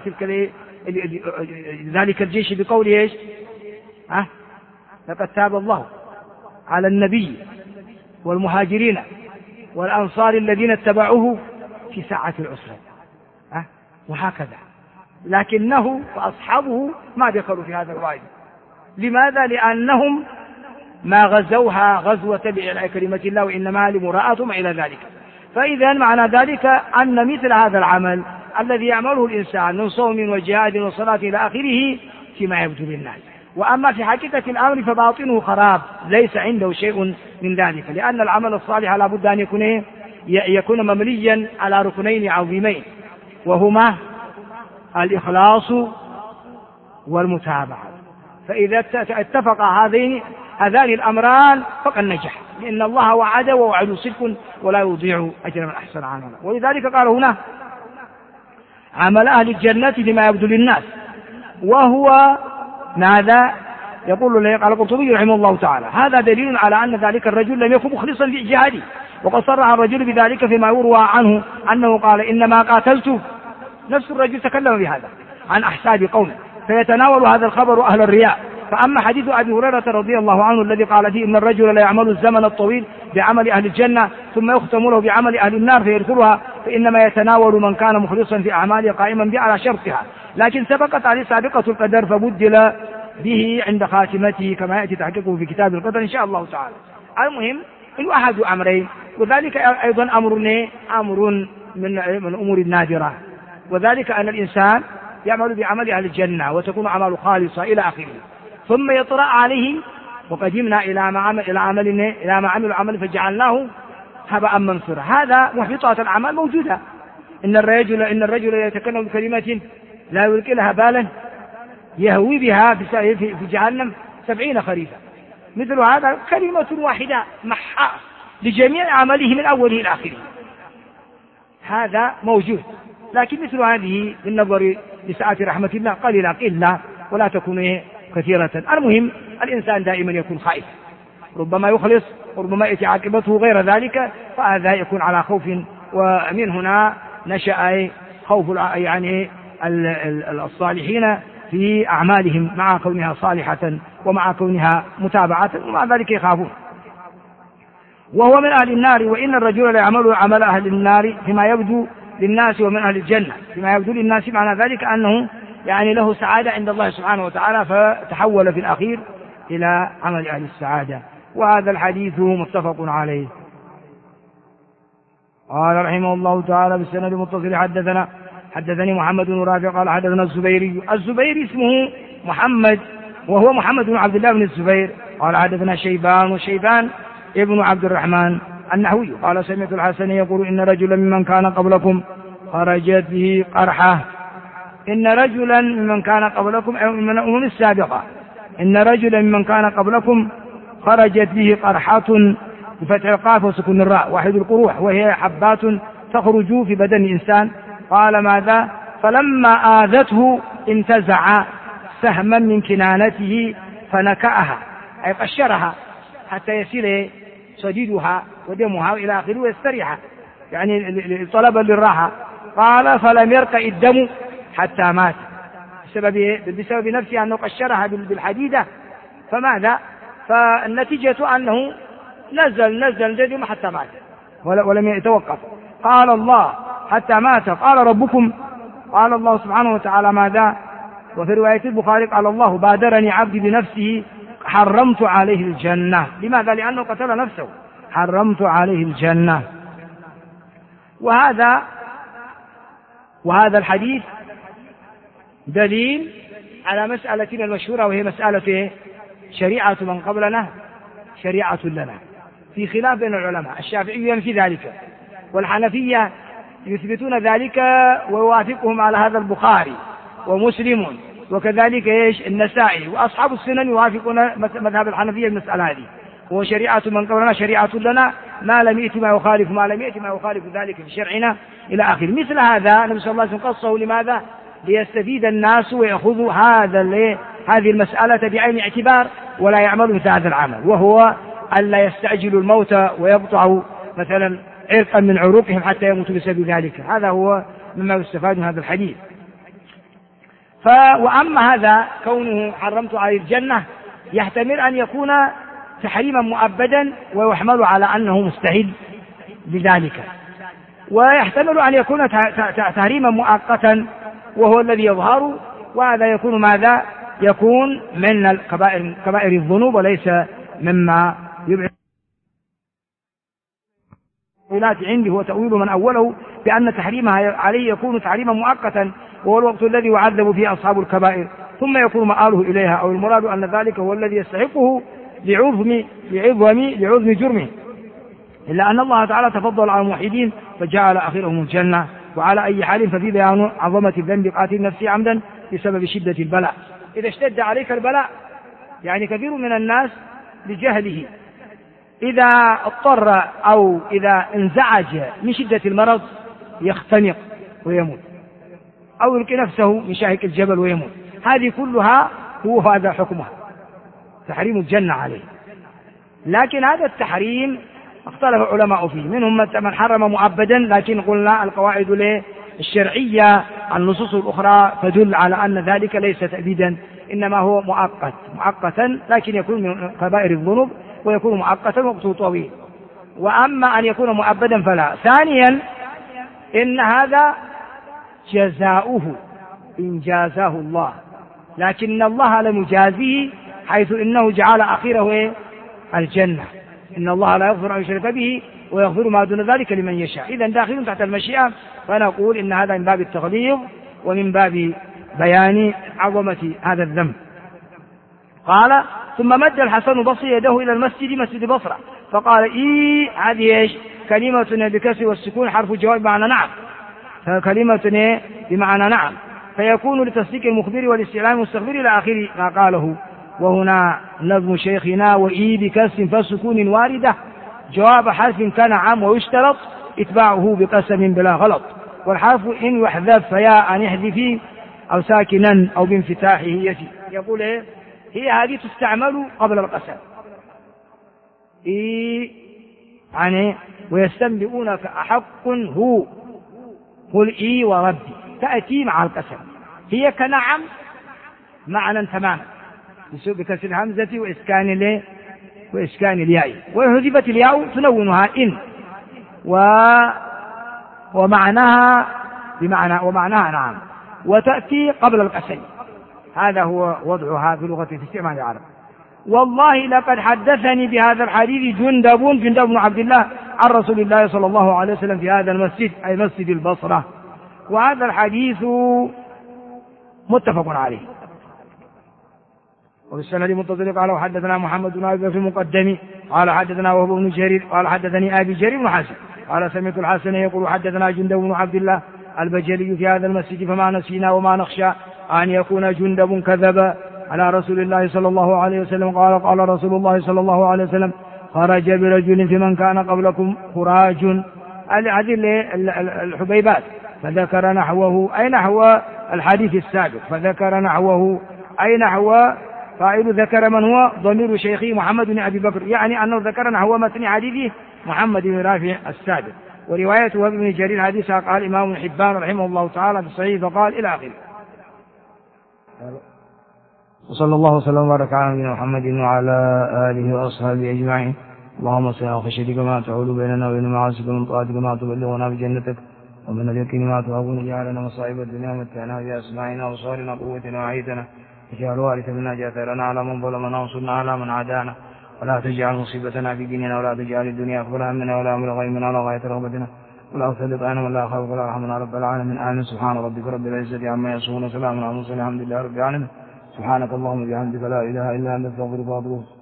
ذلك الجيش بقوله ايش لقد تاب الله على النبي والمهاجرين والأنصار الذين اتبعوه في ساعة العسرة وهكذا. لكنه وأصحابه ما دخلوا في هذا الوعد. لماذا؟ لأنهم ما غزوها غزوة بإعلاء كلمة الله وإنما لمراءتهم إلى ذلك. فإذا معنى ذلك أن مثل هذا العمل الذي يعمله الإنسان من صوم وجهاد وصلاة إلى آخره فيما يبدو للناس. وأما في حقيقة الأمر فباطنه خراب ليس عنده شيء من ذلك لأن العمل الصالح لا بد أن يكون مبنيا على ركنين عظيمين وهما الإخلاص والمتابعة. فإذا اتفق هذان الأمران فقد نجح لأن الله وعد ووعد صدق ولا يضيع أجر من أحسن عملا. ولذلك قال هنا عمل أهل الجنة بما يبدو للناس وهو ماذا يقول قال القرطبي رحمه الله تعالى هذا دليل على أن ذلك الرجل لم يكن مخلصا في جهاده. وقد صرح الرجل بذلك فيما يروى عنه أنه قال إنما قاتلت. نفس الرجل تكلم بهذا عن أحساب قومه فيتناول هذا الخبر أهل الرياء. فأما حديث أبي هريرة رضي الله عنه الذي قال فيه إن الرجل لا يعمل الزمن الطويل بعمل أهل الجنة ثم يختم له بعمل أهل النار فيدخلها فإنما يتناول من كان مخلصا في أعماله قائما بها على شرطها لكن سبقت عليه سابقة القدر فبدل به عند خاتمته كما يأتي تحقيقه في كتاب القدر إن شاء الله تعالى. المهم إنه أحد أمرين وذلك أيضا أمر من الأمور النادرة وذلك أن الإنسان يعمل بعمل أهل الجنة وتكون أعماله خالصة إلى آخره ثم يطرأ عليه وقدمنا إلى ما عمل عمل فجعلناه هباء منثورا. هذا محبطات الأعمال موجودة إن الرجل يتكلم بكلمة لا يلقي لها بالا يهوي بها في جهنم 70 خريفا. مثل هذا كلمة واحدة محاء لجميع عمله من أوله إلى آخره، هذا موجود. لكن مثل هذه بالنظر لسعة رحمة الله قليلا ولا تكون كثيرة. المهم الإنسان دائما يكون خائف، ربما يخلص وربما يأتي عاقبته غير ذلك، فهذا يكون على خوف. ومن هنا نشأ خوف يعني الصالحين في أعمالهم مع كونها صالحة ومع كونها متابعة، ومع ذلك يخافون. وهو من أهل النار، وإن الرجل لا يعمل عمل أهل النار فيما يبدو للناس ومن أهل الجنة. فيما يبدو للناس معنى ذلك أنه يعني له سعادة عند الله سبحانه وتعالى، فتحول في الأخير إلى عمل أهل السعادة. وهذا الحديث متفق عليه. قال رحمه الله تعالى بالسند المتصل حدثني محمد بن رافع قال حدثنا الزبيري اسمه محمد وهو محمد بن عبد الله بن الزبير قال حدثنا شيبان ابن عبد الرحمن النحوي قال سمعت الحسن يقول إن رجلا ممن كان قبلكم خرجت به قرحة. إن رجلا ممن كان قبلكم أو من الأمم السابقة، إن رجلا ممن كان قبلكم خرجت به قرحة بفتح القاف وسكون الراء واحد القروح، وهي حبات تخرج في بدن الإنسان. قال ماذا؟ فلما آذته انتزع سهما من كنانته فنكأها، أي قشرها حتى يسيل صديدها ودمها إلى آخره ويستريح، يعني طلبا للراحة. قال فلم يرق الدم حتى مات، بسبب نفسه أنه قشرها بالحديدة. فماذا؟ فالنتيجة أنه نزل الدم حتى مات ولم يتوقف. قال الله حتى مات. قال ربكم، قال الله سبحانه وتعالى ماذا؟ وفي رواية البخاري قال الله بادرني عبدي بنفسه حرمت عليه الجنة. لماذا؟ لأنه قتل نفسه، حرمت عليه الجنة. وهذا الحديث دليل على مسألتنا المشهورة، وهي مسألة شريعة من قبلنا شريعة لنا، في خلاف بين العلماء. الشافعي ينفي ذلك، والحنفية يثبتون ذلك ويوافقهم على هذا البخاري ومسلم، وكذلك النسائي، وأصحاب السنن يوافقون مذهب الحنفية المسألة هذه. وهو شريعة من قبلنا شريعة لنا ما لم يأت ما يخالف ذلك في شرعنا إلى آخر. مثل هذا النبي صلى الله عليه وسلم قصه لماذا؟ ليستفيد الناس ويأخذوا هذه المسألة بعين اعتبار ولا يعملوا مثل هذا العمل، وهو ألا يستعجلوا الموت ويقطعوا مثلا عرقا من عروقهم حتى يموتوا بسبب ذلك. هذا هو مما يستفاد من هذا الحديث. وأما هذا كونه حرمت عليه الجنة يحتمل أن يكون تحريما مؤبدا ويحمل على أنه مستحيل بذلك، ويحتمل أن يكون تحريما مؤقتا وهو الذي يظهر، وهذا يكون ماذا؟ يكون من كبائر الذنوب وليس مما يبعد عنده. هو تأويل من أوله بأن تحريمها عليه يكون تحريما مؤقتا، وهو الوقت الذي يعذب فيه أصحاب الكبائر ثم يكون مآله إليها، أو المراد أن ذلك هو الذي يستحقه لعظم جرمه، إلا أن الله تعالى تفضل على الموحدين فجعل آخرهم الجنة. وعلى أي حال ففي بيان عظمة الذنب قاتل نفسه عمدا بسبب شدة البلاء. إذا اشتد عليك البلاء، يعني كثير من الناس لجهله إذا اضطر أو إذا انزعج من شدة المرض يختنق ويموت، أو يلقي نفسه من شاهق الجبل ويموت. هذه كلها هذا حكمها تحريم الجنة عليه. لكن هذا التحريم اختلف علماء فيه، منهم من حرم مؤبدا، لكن قلنا القواعد الشرعية النصوص الأخرى تدل على أن ذلك ليس تأبيدا، إنما هو مؤقتا، لكن يكون من كبائر الذنوب ويكون مؤقتا وقته طويل. وأما أن يكون مؤبدا فلا. ثانيا إن هذا جزاؤه إن جازاه الله، لكن الله لم يجازيه، حيث إنه جعل أخيره الجنة. إن الله لا يغفر أن يشرك به ويغفر ما دون ذلك لمن يشاء. إذن داخل تحت المشيئة، فنقول إن هذا من باب التغليظ ومن باب بيان عظمة هذا الذنب. قال ثم مد الحسن البصري يده إلى مسجد بصرة فقال هذه كلمة بكسر والسكون حرف جواب معنى نعم. فكلمة بمعنى نعم، فيكون لتصديق المخبر والاستعلام المستخبر إلى آخر ما قاله. وهنا نظم شيخنا وإي بكسر فالسكون واردة جواب حرف كنعم، ويشترط إتباعه بقسم بلا غلط، والحرف إن يحذف فيا أن يحذف أو ساكنا أو بانفتاحه يجي. يقول هي هذه تستعمل قبل القسم يعني ويستنبئونك أحق هو قل إي وربي، تأتي مع القسم، هي كنعم معنى تماما بكسر الهمزة وإسكان الياء، وحذفت الياء تنونها إن ومعناها نعم، وتأتي قبل القسم. هذا هو وضعها في لغة في استعمال العرب. والله لقد حدثني بهذا الحديث جندب بن عبد الله عن رسول الله صلى الله عليه وسلم في هذا المسجد أي مسجد البصرة. وهذا الحديث متفق عليه. وفي السند متصل قال وحدثنا محمد بن أبي في المقدم قال حدثنا وهو بن جرير قال حدثني أبي جرير بن حسن قال سمعت الحسن يقول حدثنا جندب بن عبد الله البجلي في هذا المسجد، فما نسينا وما نخشى أن يكون جندب كذب على رسول الله صلى الله عليه وسلم. قال رسول الله صلى الله عليه وسلم خرج برجل في من كان قبلكم خراج هذه الحبيبات، فذكر نحوه أي نحو الحديث السابق، فذكر نحوه أي نحو قائل ذكر من هو ضمير شيخي محمد بن أبي بكر، يعني أنه ذكر نحو متن حديثه محمد بن رافع السابق. وروايته ابن جرير حديثها قال الإمام حبان رحمه الله تعالى في الصحيح فقال إلى آخره. وصلى الله وسلم وبارك على نبينا محمد وعلى آله وأصحابه أجمعين. اللهم صل على خشيتك ما تعول بيننا وبين معاصيك، ومن طاعتك ما تبلغنا بجنتك، ومن اليقين ما تهون جعلنا مصائب الدنيا ومتعنا بأسماعنا وأبصارنا وقوتنا وعيتنا، اجعل وارث منا جاثرنا على من ظلمنا وانصرنا على من عادانا، ولا تجعل مصيبتنا في ديننا، ولا تجعل الدنيا أكبر همنا ولا أمر غيمنا ولا غاية رغبتنا، ولا تسلط علينا من لا خافك ولا يرحمنا رب العالمين. آمين. سبحان ربك رب العزة عما يصفون وسلام على المرسلين الحمد لله رب العالمين. سبحانك اللهم وبحمدك لا إله إلا أنت أستغفرك وأتوب إليك.